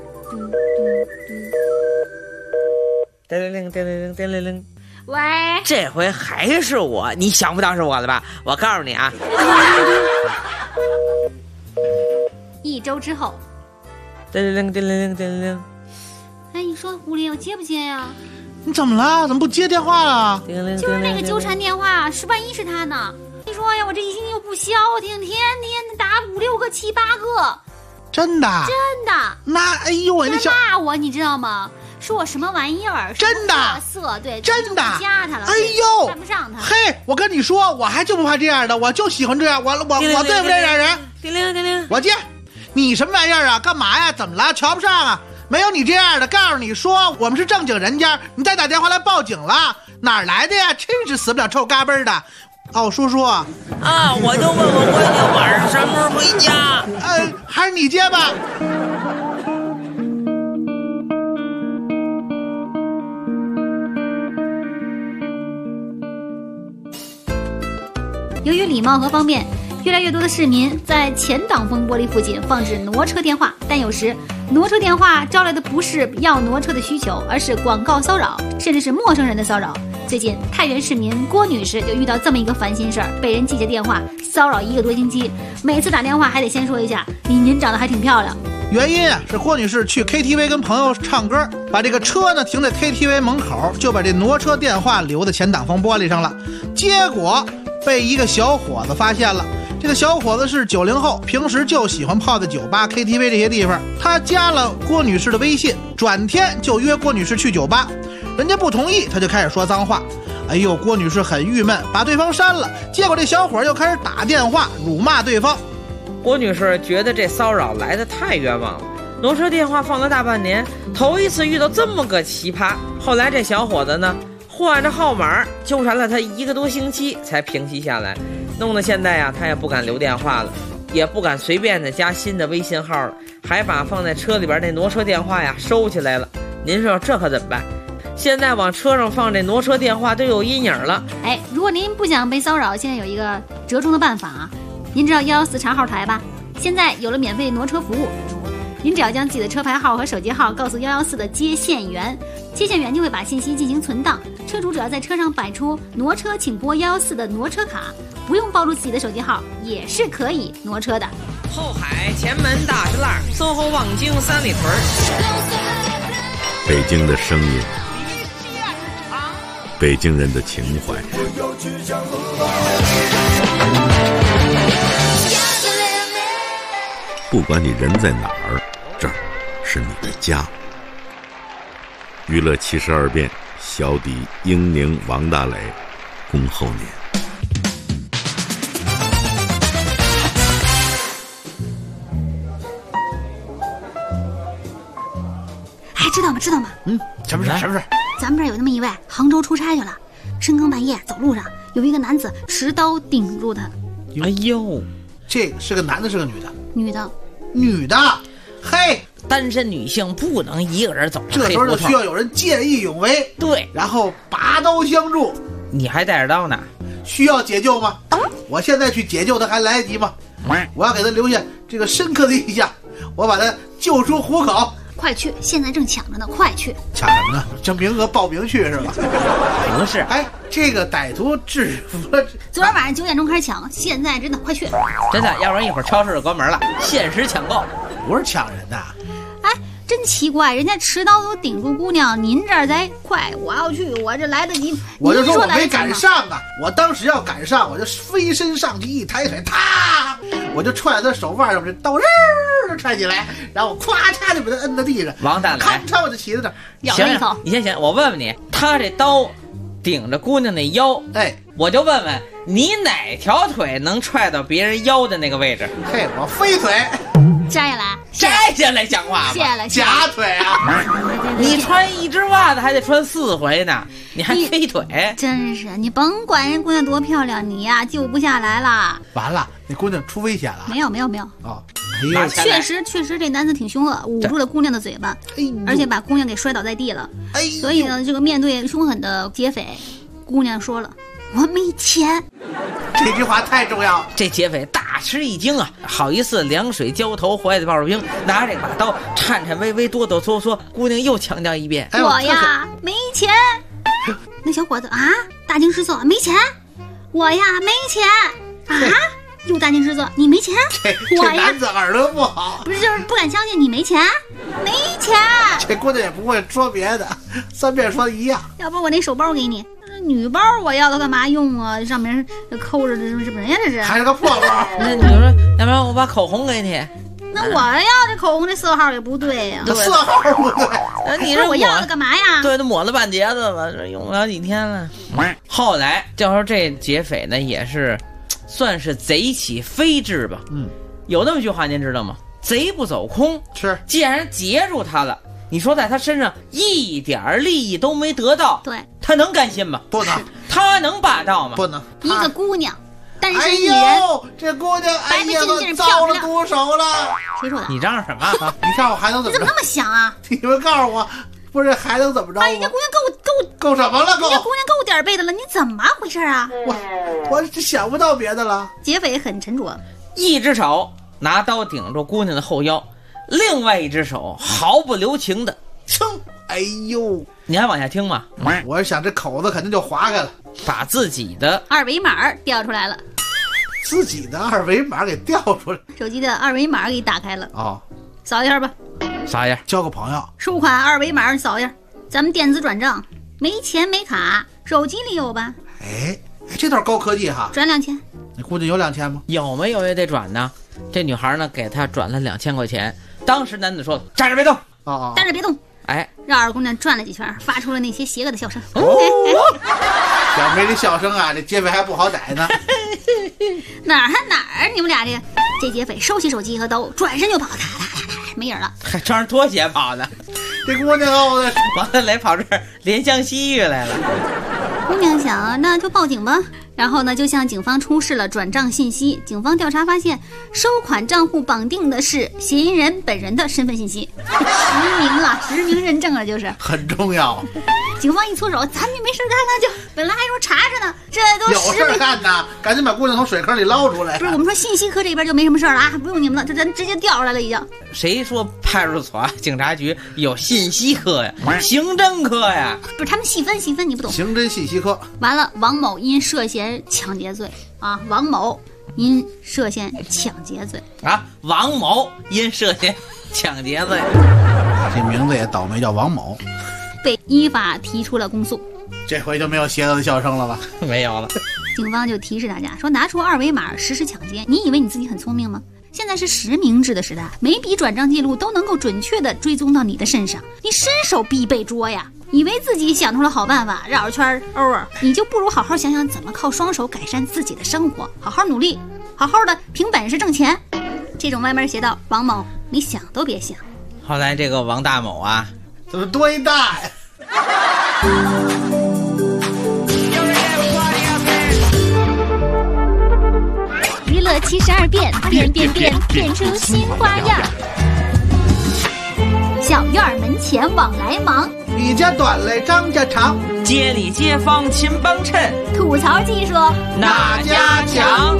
噔噔噔噔噔噔噔。 喂， 这回还是我，你想不到是我了吧？我告诉你啊 ，1周之后， 噔噔噔噔噔噔。 哎，你说狐狸，我接不接呀？ 你怎么了？怎么不接电话了？ 就是那个纠缠电话，万一是他呢？你说呀，我这一星期又不消停，天天打5、6个、7、8个， 真的？ 真的？ 那哎呦喂， 他骂我，你知道吗？说我什么玩意儿？ 真的？ 色对， 真的？ 加他了。 哎呦， 看不上他。 嘿，我跟你说，我还就不怕这样的，我就喜欢这样。我对付这样人。 叮铃叮铃， 我接。你什么玩意儿啊？干嘛呀？怎么了？瞧不上啊？没有你这样的，告诉你说我们是正经人家，你再打电话来报警了，哪儿来的呀？真是死不了臭嘎嘣的。哦，叔叔啊， 我就问我闺女晚上什么时候回家？ 还是你接吧。 由于礼貌和方便，越来越多的市民在前挡风玻璃附近放置挪车电话，但有时挪车电话招来的不是要挪车的需求，而是广告骚扰，甚至是陌生人的骚扰。最近太原市民郭女士就遇到这么一个烦心事儿，被人记着电话骚扰1个多星期，每次打电话还得先说一下您长得还挺漂亮。 原因是郭女士去 KTV 跟朋友唱歌，把这个车呢停在 KTV 门口，就把这挪车电话留在前挡风玻璃上了，结果被一个小伙子发现了。这个小伙子是90后，平时就喜欢泡在酒吧、KTV 这些地方。他加了郭女士的微信，转天就约郭女士去酒吧，人家不同意，他就开始说脏话。哎呦，郭女士很郁闷，把对方删了。结果这小伙又开始打电话辱骂对方。 郭女士觉得这骚扰来得太冤枉了，挪车电话放了大半年，头一次遇到这么个奇葩。后来这小伙子呢，换着号码纠缠了他1个多星期才平息下来，弄得现在他也不敢留电话了，也不敢随便的加新的微信号了，还把放在车里边那挪车电话收起来了。您说这可怎么办？现在往车上放这挪车电话都有阴影了。 哎，如果您不想被骚扰，现在有一个折中的办法啊。您知道114查号台吧？现在有了免费挪车服务，您只要将自己的车牌号和手机号告诉114的接线员，接线员就会把信息进行存档。车主只要在车上摆出挪车请拨114的挪车卡，不用报出自己的手机号，也是可以挪车的。 后海、前门、大石栏、淞沪、望京、三里屯， 北京的声音，北京人的情怀。不管你人在哪儿，这儿是你的家。娱乐72变，小迪、英宁、王大磊，恭候您。 哎，知道吗？ 什么事？ 咱们这儿有那么一位杭州出差去了，深更半夜走路上，有一个男子持刀顶住他。 哎呦， 这是个男的，是个女的？ 女的。 嘿， 单身女性不能一个人走， 这时候就需要有人见义勇为， 对， 然后拔刀相助。 你还带着刀呢？ 需要解救吗？我现在去解救他还来得及吗？我要给他留下这个深刻的印象，我把他救出虎口。 快去，现在正抢着呢，快去！ 抢什么呢？这名额报名去是吧？ 不是， 哎，这个歹徒制服了。 昨天晚上9点钟开始抢，现在真的快去！ 真的，要不然一会儿超市就关门了，限时抢购。 不是抢人的。 哎， 真奇怪，人家持刀都顶住姑娘，您这儿才快，我要去，我这来得及。 我就说我没赶上啊！我当时要赶上，我就飞身上去，一抬腿，啪，我就踹在他手腕上，这刀就踹起来，然后我咵嚓就把他摁在地上。 王大来，咔嚓我就骑在那儿， 咬了一口。 你先，我问问你，他这刀顶着姑娘那腰， 哎， 我就问问你哪条腿能踹到别人腰的那个位置？ 嘿，我飞腿。 摘下来， 摘下来讲话吧， 下来夹腿啊！ 你穿一只袜子还得穿4回呢，你还飞腿， 真是你甭管人姑娘多漂亮，你呀救不下来了。 完了，那姑娘出危险了。 没有哦， 确实这男子挺凶恶，捂住了姑娘的嘴巴，而且把姑娘给摔倒在地了。所以呢，这个面对凶狠的劫匪，姑娘说了：“我没钱。” 这句话太重要。 这劫匪大吃一惊啊，好意思凉水浇头，怀里抱着兵，拿着这把刀，颤颤巍巍，哆哆嗦嗦。姑娘又强调一遍：“ 我呀没钱。”那小伙子啊，大惊失色，没钱。我呀没钱啊，又大惊失色，你没钱？ 我呀，男子耳朵不好， 不是就是不敢相信你没钱，没钱。 这姑娘也不会说别的，3遍说一样。 要不我那手包给你。女包我要它干嘛用啊？上面扣着这什么呀？这是还是个破包。 那你说，要不然我把口红给你？ 那我要这口红这色号也不对呀， 色号不对。 你说我要它干嘛呀？ 对，都抹了半截子了，这用不了几天了。后来就说这劫匪呢，也是算是贼起飞智吧。有那么句话您知道吗？贼不走空。 是， 既然截住他了。你说在他身上一点利益都没得到， 对， 他能甘心吗？ 不能。 他能霸道吗？ 不能。 一个姑娘，单身女人，这姑娘白白净净遭了毒手了。 谁说的？ 你嚷嚷什么？ 你看我还能怎么着？ 你怎么那么想啊？ 你们告诉我，不是还能怎么着？ 人家姑娘够什么了？ 人家姑娘够点背的了，你怎么回事啊？ 我想不到别的了。 劫匪很沉着， 一只手拿刀顶住姑娘的后腰，另外一只手毫不留情的。 噌！哎呦， 你还往下听吗？ 我想这口子肯定就划开了， 把自己的 2维码调出来了， 自己的2维码给调出来， 手机的2维码给打开了。 哦， 扫一下吧， 扫一下， 交个朋友， 收款2维码扫一下，咱们电子转账，没钱没卡，手机里有吧？ 哎，这倒是高科技哈， 转2000。 你估计有2000吗？ 有没有也得转呢。这女孩呢，给他转了2000块钱。当时男子说：“站着别动。” 站着别动。 哎， 绕着姑娘转了几圈，发出了那些邪恶的笑声。 小梅这笑声啊，这劫匪还不好逮呢。 哪儿？你们俩这劫匪收起手机和刀，转身就跑，没影了。 还穿着拖鞋跑呢。 这姑娘哦， 王大雷跑这儿怜香惜玉来了。 姑娘想，那就报警吧。然后呢，就向警方出示了转账信息。警方调查发现，收款账户绑定的是嫌疑人本人的身份信息，实名认证了，就是很重要。 警方一搓手，咱就没事干了，就本来还说查着呢，这都有事干呢，赶紧把姑娘从水坑里捞出来。 不是，我们说信息科这边就没什么事了啊，不用你们了，这咱直接调出来了已经。 谁说派出所、警察局有信息科呀？刑侦科呀？ 不是，他们细分，你不懂。 刑侦信息科。 完了，王某因涉嫌抢劫罪啊，王某因涉嫌抢劫罪啊，王某因涉嫌抢劫罪， 这名字也倒霉，叫王某， 被依法提出了公诉。 这回就没有邪恶的笑声了吧？ 没有了。 警方就提示大家说，拿出2维码实施抢劫，你以为你自己很聪明吗？现在是实名制的时代，每笔转账记录都能够准确的追踪到你的身上，你伸手必被捉呀！以为自己想出了好办法，绕着圈你就不如好好想想怎么靠双手改善自己的生活，好好努力，好好的凭本事挣钱。这种歪门邪道，王某你想都别想。 后来这个王大某啊， 怎么多一大呀？ 娱乐72变，变出新花样。小院门前往来忙， 你家短嘞，张家长， 街里街坊勤帮衬， 吐槽技术哪家强？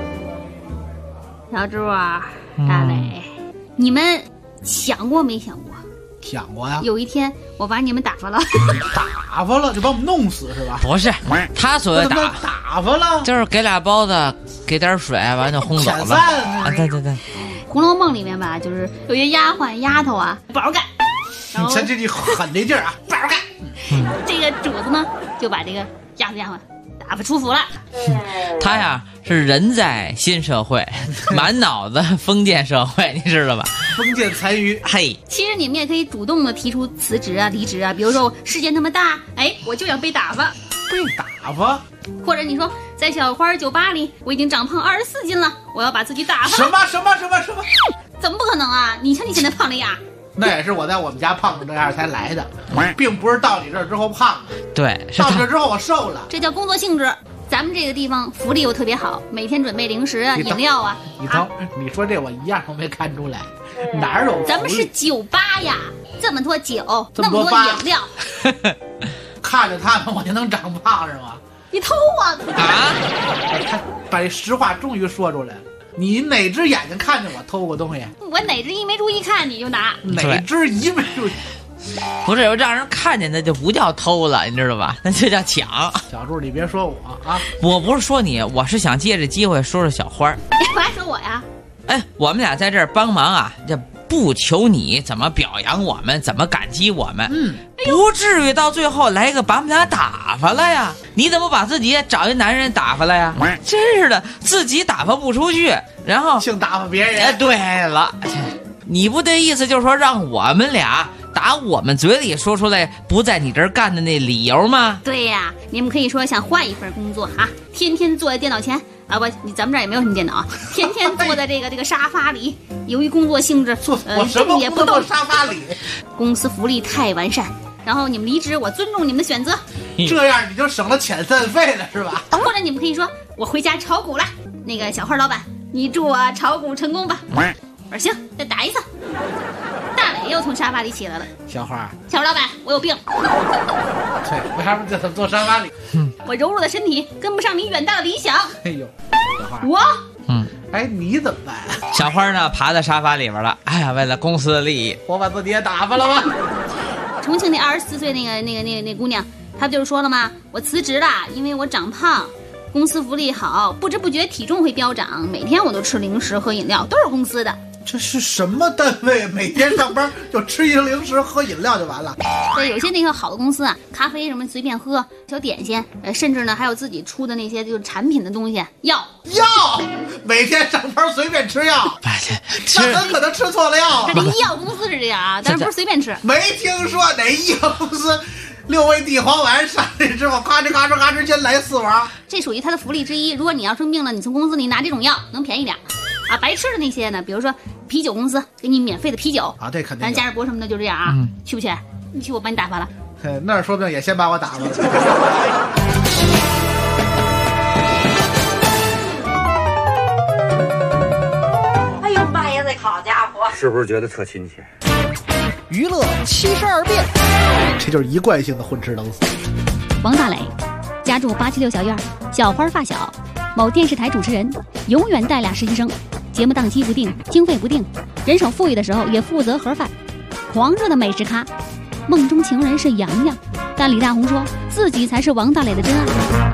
小猪啊，大磊，你们想过没想过， 想过呀。 有一天我把你们打发了， 打发了就把我们弄死是吧？ 不是，他所谓打发了， 就是给俩包子，给点水，完就轰走了。啊，对对对，《 红楼梦》里面吧，就是有些丫鬟丫头啊不好干， 你瞧这狠这劲儿啊，不好干。 这个主子呢就把这个丫鬟打发出府了。 他呀是人在新社会，满脑子封建社会，你知道吧？ 封建残余。 嘿， 其实你们也可以主动的提出辞职啊、离职啊，比如说事件那么大，哎，我就要被打发。 被打发？ 或者你说在小花酒吧里，我已经长胖24斤了，我要把自己打发。 什么？ 怎么不可能啊？你瞧你现在胖的呀！ 那也是我在我们家胖成这样才来的，并不是到你这儿之后胖的。 对， 到你这儿之后我瘦了。 这叫工作性质。咱们这个地方福利又特别好，每天准备零食啊、饮料啊。 你说这我一样都没看出来，哪有？ 咱们是酒吧呀，这么多酒，那么多饮料， 看着他们我就能长胖是吗？ 你偷啊！ 他把这实话终于说出来了。你哪只眼睛看见我偷过东西？ 我哪只一没注意看你就拿， 哪只一没注意？ 不是，有让人看见那就不叫偷了，你知道吧？那就叫抢。 小柱，你别说我啊！ 我不是说你，我是想借这机会说说小花。 我还说我呀？ 哎，我们俩在这儿帮忙啊，这不求你怎么表扬我们，怎么感激我们，不至于到最后来个把我们俩打发了呀？你怎么把自己找一男人打发了呀？真是的，自己打发不出去，然后净打发别人。 哎，对了，你不这意思就是说让我们俩打我们嘴里说出来不在你这儿干的那理由吗？ 对呀，你们可以说想换一份工作啊，天天坐在电脑前啊，咱们这儿也没有什么电脑啊，天天坐在这个沙发里，由于工作性质， 我什么不动沙发里， 公司福利太完善，然后你们离职，我尊重你们的选择， 这样你就省了遣散费了是吧？ 或者你们可以说我回家炒股了，那个小花老板，你祝我炒股成功吧。我说行，再打一次。大伟又从沙发里起来了。 小花老板，我有病。 对，为啥不在坐沙发里？ 我柔弱的身体跟不上你远大的理想。 哎呦，小花， 我， 哎，你怎么办？ 小花呢，爬在沙发里边了。哎呀，为了公司的利益， 我把自己也打发了吧。 重庆那24岁那姑娘，她不就是说了吗？我辞职了，因为我长胖。公司福利好，不知不觉体重会飙涨，每天我都吃零食喝饮料，都是公司的。 这是什么单位？每天上班就吃一个零食喝饮料就完了？ 对，有些那个好的公司啊，咖啡什么随便喝，小点心，甚至呢还有自己出的那些就是产品的东西，药， 每天上班随便吃药，那很可能吃错了药。 这医药公司是这样啊，但是不是随便吃。 没听说哪医药公司6味地黄丸上去之后，咔哧咔哧咔哧先来4丸， 这属于它的福利之一。如果你要生病了，你从公司里拿这种药能便宜点。啊，白吃的那些呢，比如说啤酒公司给你免费的啤酒啊，这肯定。 咱嘉士伯什么的就这样啊，去不去？你去，我把你打发了。 那说不定也先把我打发了。 哎呦妈呀，这好家伙！ 是不是觉得特亲切？ 娱乐72变， 这就是一贯性的混吃等死。 王大磊，家住876小院，小花发小，某电视台主持人，永远带俩实习生，节目档期不定，经费不定，人手富裕的时候也负责盒饭，狂热的美食咖，梦中情人是洋洋，但李大红说自己才是王大磊的真爱。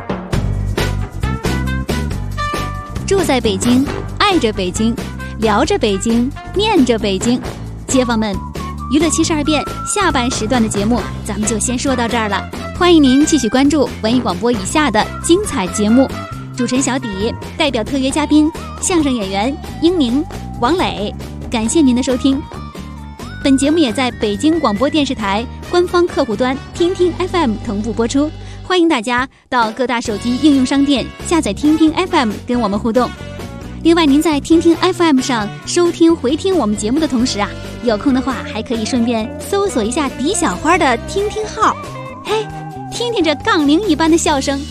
住在北京，爱着北京，聊着北京，念着北京，街坊们，娱乐72变下半时段的节目咱们就先说到这儿了，欢迎您继续关注文艺广播以下的精彩节目。主持人小迪代表特约嘉宾相声演员英宁、王磊，感谢您的收听。本节目也在北京广播电视台官方客户端听听 FM 同步播出，欢迎大家到各大手机应用商店下载听听 FM 跟我们互动。另外，您在听听 FM 上收听回听我们节目的同时啊，有空的话还可以顺便搜索一下迪小花的听听号，嘿，听听这杠铃一般的笑声。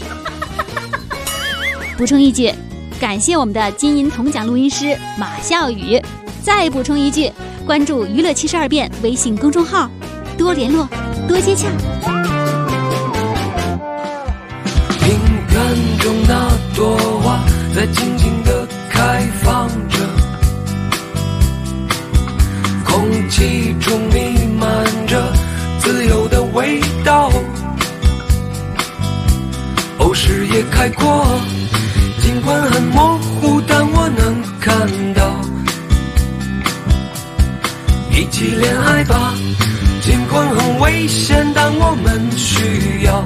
补充一句，感谢我们的金银铜奖录音师马笑宇。再补充一句，关注娱乐72变微信公众号，多联络，多接洽。 庭院中那朵花在静静地开放着，空气中弥漫野开阔，尽管很模糊，但我能看到。一起恋爱吧，尽管很危险，但我们需要。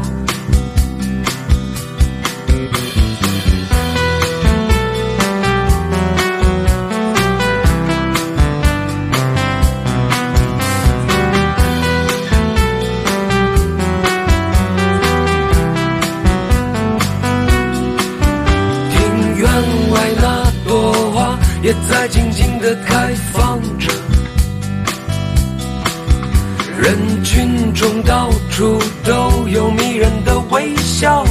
庭院外那朵花也在静静地开放着。人群中到处都有迷人的微笑，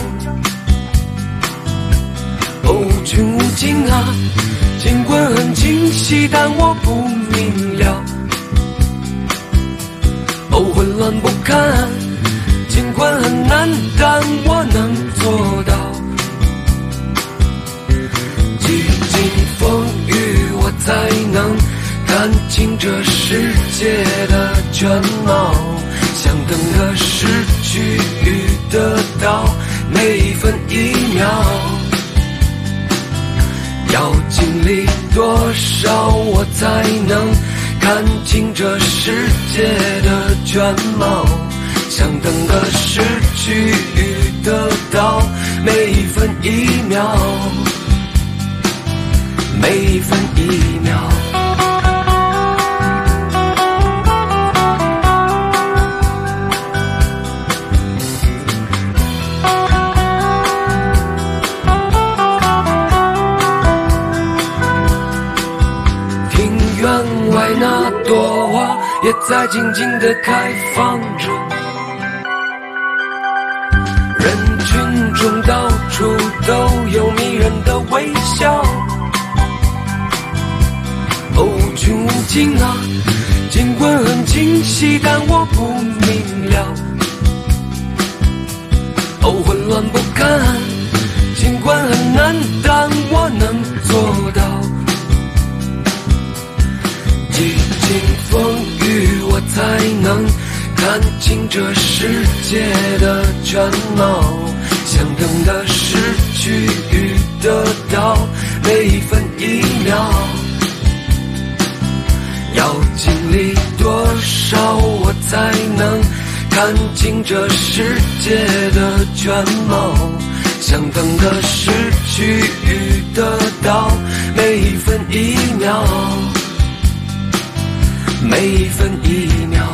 无穷无尽啊，尽管很清晰，但我不明了。混乱不堪，尽管很难，但我能做到。几经风雨，我才能看清这世界的全貌，想等的失去与得到，每一分一秒，要经历多少我才能看清这世界的全貌，想等的失去与得到，每一分一秒，每一分一秒。外那朵花也在静静地开放着，人群中到处都有迷人的微笑，无穷无尽啊，尽管很清晰，但我不明了。混乱不堪，尽管很难，但我能做到。几经风雨，我才能看清这世界的全貌，想等的失去与得到，每一分一秒，要经历多少我才能看清这世界的全貌，想等的失去与得到，每一分一秒，每一分一秒。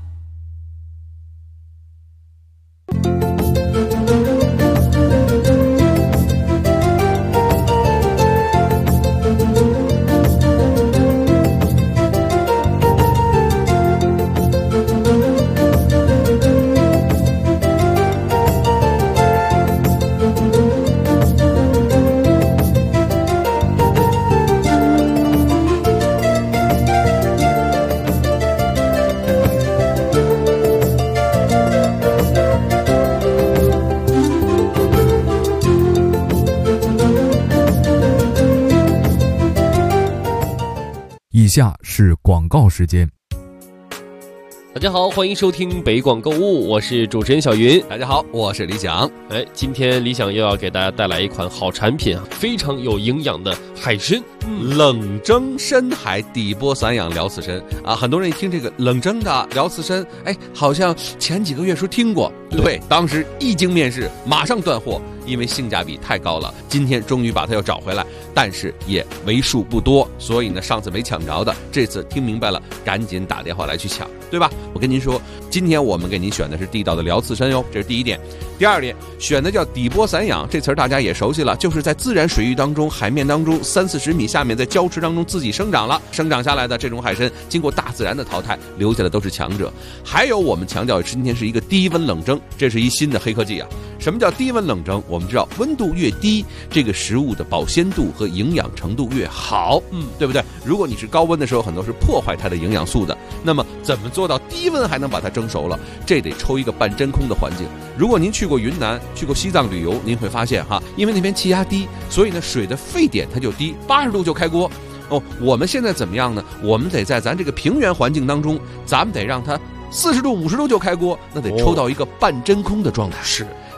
以下是广告时间。 大家好，欢迎收听北广购物，我是主持人小云。 大家好，我是李想。 今天李想又要给大家带来一款好产品啊，非常有营养的海参， 冷蒸深海底波散养辽刺参啊。很多人一听这个冷蒸的辽刺参，好像前几个月时候听过，对，当时一经面世，马上断货，因为性价比太高了。今天终于把它又找回来，但是也为数不多，所以呢，上次没抢着的，这次听明白了，赶紧打电话来去抢，对吧？我跟您说，今天我们给您选的是地道的辽刺参哟，这是第一点。第二点，选的叫底波散养，这词儿大家也熟悉了，就是在自然水域当中、海面当中30-40米下面，在礁池当中自己生长了，生长下来的这种海参，经过大自然的淘汰，留下的都是强者。还有我们强调今天是一个低温冷蒸，这是一新的黑科技啊。什么叫低温冷蒸？我们知道温度越低，这个食物的保鲜度和营养程度越好，对不对？如果你是高温的时候，很多是破坏它的营养素的。那么怎么做到低温还能把它蒸熟了？这得抽一个半真空的环境。如果您去过云南、去过西藏旅游，您会发现哈，因为那边气压低，所以呢水的沸点它就低，80度就开锅。我们现在怎么样呢？我们得在咱这个平原环境当中，咱们得让它40度、50度就开锅，那得抽到一个半真空的状态。是。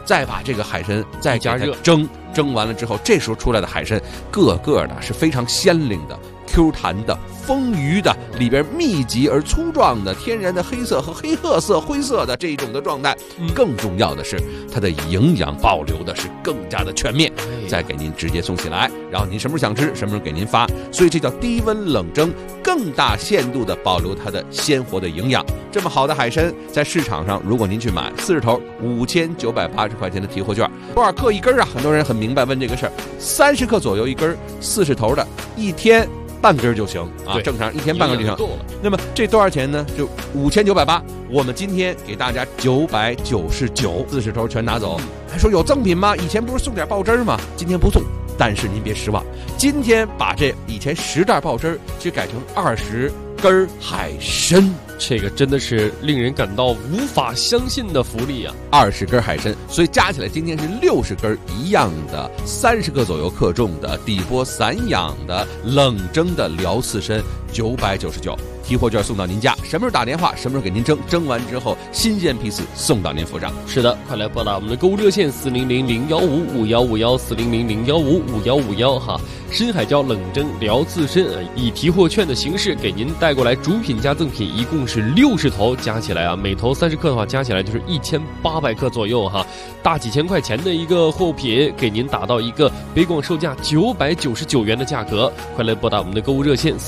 再把这个海参再加热蒸完了之后，这时候出来的海参个个的是非常鲜灵的、Q 弹的、丰腴的，里边密集而粗壮的天然的黑色和黑褐色、灰色的这一种的状态。更重要的是，它的营养保留的是更加的全面，再给您直接送起来，然后您什么时候想吃，什么时候给您发。所以这叫低温冷蒸，更大限度的保留它的鲜活的营养。这么好的海参，在市场上，如果您去买40头5980块钱的提货券，多少克一根啊？很多人很明白问这个事儿，30克左右一根，40头的，1天半根就行啊，正常1天半根就行。那么这多少钱呢？就5980，我们今天给大家999，40头全拿走。还说有赠品吗？以前不是送点爆汁吗？今天不送。但是您别失望，今天把这以前10袋爆汁就改成20根海参， 这个真的是令人感到无法相信的福利啊 ！20根海参，所以加起来今天是60根一样的，30克左右克重的底波散养的冷蒸的辽刺参，999。提货券送到您家，什么时候打电话，什么时候给您蒸完之后新鲜批次送到您府上。 是的，快来拨打我们的购物热线400-015-5151，400-015-5151哈。深海椒冷蒸辽刺参以提货券的形式给您带过来，主品加赠品一共是60头，加起来啊，每头30克的话，加起来就是1800克左右哈，大几千块钱的一个货品，给您打到一个北广售价999元的价格。快来拨打我们的购物热线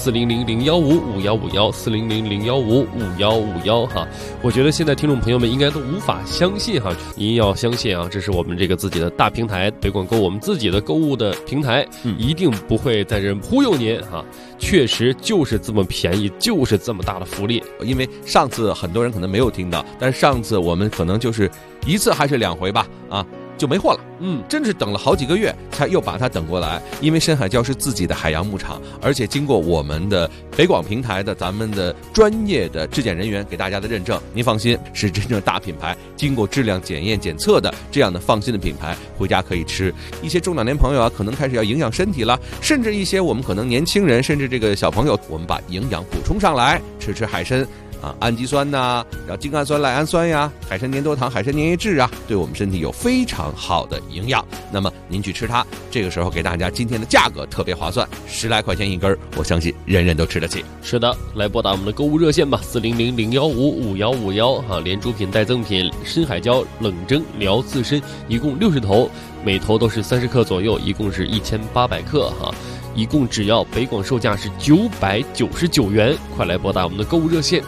400-015-5151，400-015-5151哈。我觉得现在听众朋友们应该都无法相信哈，您要相信啊，这是我们这个自己的大平台北广购，我们自己的购物的平台，一定不会在这忽悠您哈，确实就是这么便宜，就是这么大的福利。 因为上次很多人可能没有听到，但是上次我们可能就是1次还是2回吧啊，就没货了。真是等了好几个月才又把它等过来。因为深海礁是自己的海洋牧场，而且经过我们的北广平台的咱们的专业的质检人员给大家的认证，您放心，是真正大品牌，经过质量检验检测的这样的放心的品牌，回家可以吃。一些中老年朋友啊，可能开始要营养身体了，甚至一些我们可能年轻人，甚至这个小朋友，我们把营养补充上来，吃海参。氨基酸呐，然后精氨酸、赖氨酸呀，海参粘多糖、海参粘液质啊，对我们身体有非常好的营养。那么您去吃它，这个时候给大家今天的价格特别划算，10来块钱一根，我相信人人都吃得起。 是的，来拨打我们的购物热线吧，400-015-5151哈，连主品带赠品深海礁冷蒸辽刺参，一共60头，每头都是30克左右，一共是1800克哈。一共只要北广售价是999元，快来拨打我们的购物热线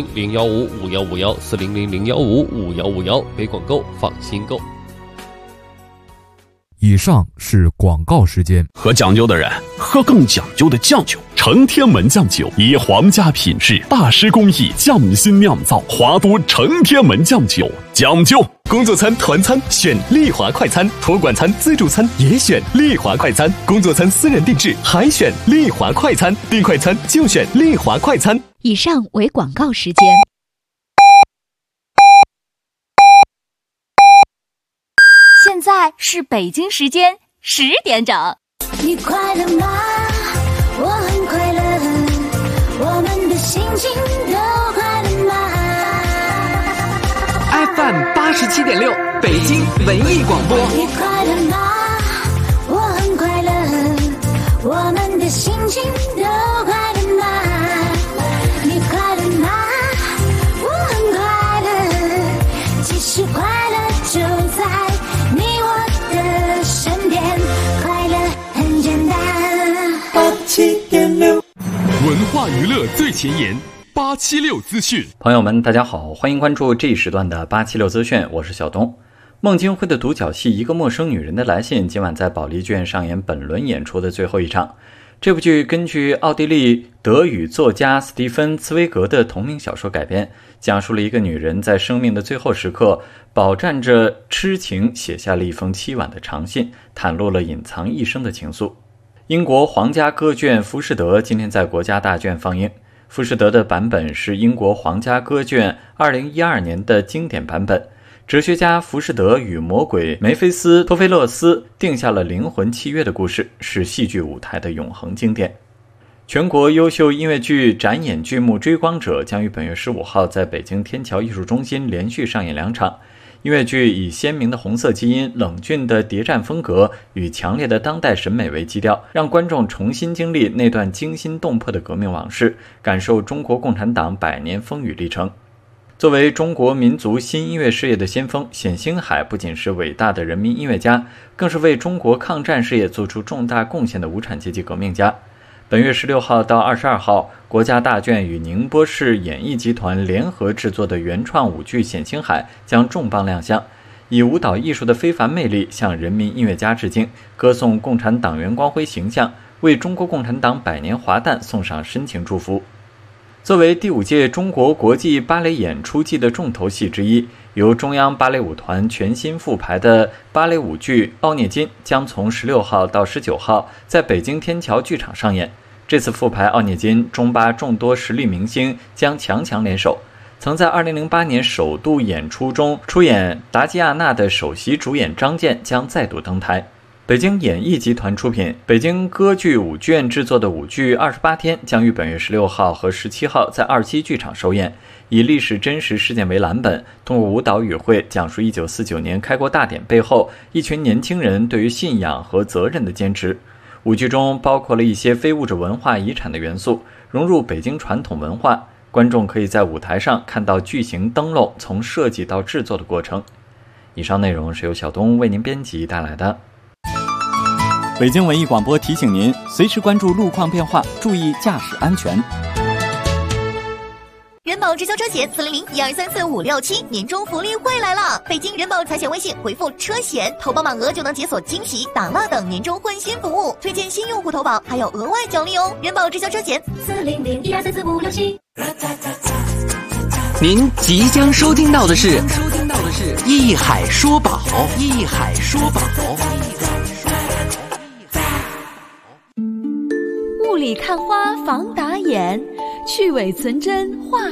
400-015-5151，400-015-5151，北广购，放心购。 以上是广告时间。 喝讲究的人喝更讲究的酱酒，成天门酱酒以皇家品质、大师工艺匠心酿造，华都成天门酱酒讲究。工作餐、团餐选丽华快餐，托管餐、自助餐也选丽华快餐，工作餐私人定制还选丽华快餐，订快餐就选丽华快餐。 以上为广告时间。 现在是北京时间10点整。 你快乐吗？我很快乐，我们的心情都快乐吗？ FM 87.6，北京文艺广播。 你快乐吗？我很快乐，我们的心情都快乐吗？你快乐吗？我很快乐，其实快乐就在你我的身边，快乐很简单。87.6， 文化娱乐最前沿，876资讯。 朋友们大家好，欢迎关注这一时段的876资讯，我是小东。孟京辉的独角戏《一个陌生女人的来信》今晚在保利剧院上演本轮演出的最后一场。这部剧根据奥地利德语作家斯蒂芬·茨威格的同名小说改编，讲述了一个女人在生命的最后时刻，饱蘸着痴情写下了一封凄婉的长信，袒露了隐藏一生的情愫。英国皇家歌剧院《浮士德》今天在国家大剧院放映。浮士德的版本是英国皇家歌剧院2012年的经典版本。哲学家浮士德与魔鬼梅菲斯托菲勒斯定下了灵魂契约的故事，是戏剧舞台的永恒经典。全国优秀音乐剧展演剧目《追光者》将于本月15号在北京天桥艺术中心连续上演2场。 音乐剧以鲜明的红色基因、冷峻的谍战风格与强烈的当代审美为基调，让观众重新经历那段惊心动魄的革命往事，感受中国共产党100年风雨历程。作为中国民族新音乐事业的先锋，冼星海不仅是伟大的人民音乐家，更是为中国抗战事业做出重大贡献的无产阶级革命家。本月16号到22号，国家大剧院与宁波市演艺集团联合制作的原创舞剧《冼星海》将重磅亮相，以舞蹈艺术的非凡魅力向人民音乐家致敬，歌颂共产党员光辉形象，为中国共产党100年华诞送上深情祝福。作为第5届中国国际芭蕾演出季的重头戏之一，由中央芭蕾舞团全新复排的芭蕾舞剧《奥涅金》将从16号到19号在北京天桥剧场上演。这次复排《奥涅金》，中巴众多实力明星将强联手。曾在2008年首度演出中出演达吉亚娜的首席主演张健将再度登台。北京演艺集团出品，北京歌剧舞剧院制作的舞剧《28天》将于本月16号和17号在27剧场首演，以历史真实事件为蓝本，通过舞蹈语汇讲述1949年开国大典背后一群年轻人对于信仰和责任的坚持。舞剧中包括了一些非物质文化遗产的元素，融入北京传统文化，观众可以在舞台上看到巨型灯笼从设计到制作的过程。以上内容是由小东为您编辑带来的。 北京文艺广播提醒您，随时关注路况变化，注意驾驶安全。 人保直销车险400-1234567年终福利会来了！北京人保财险微信回复车险，投保满额就能解锁惊喜、打蜡等年终换新服务，推荐新用户投保还有额外奖励哦！人保直销车险400-1234567。 您即将收听到的是一海说宝，一海说宝。 雾里看花防打眼，去伪存真画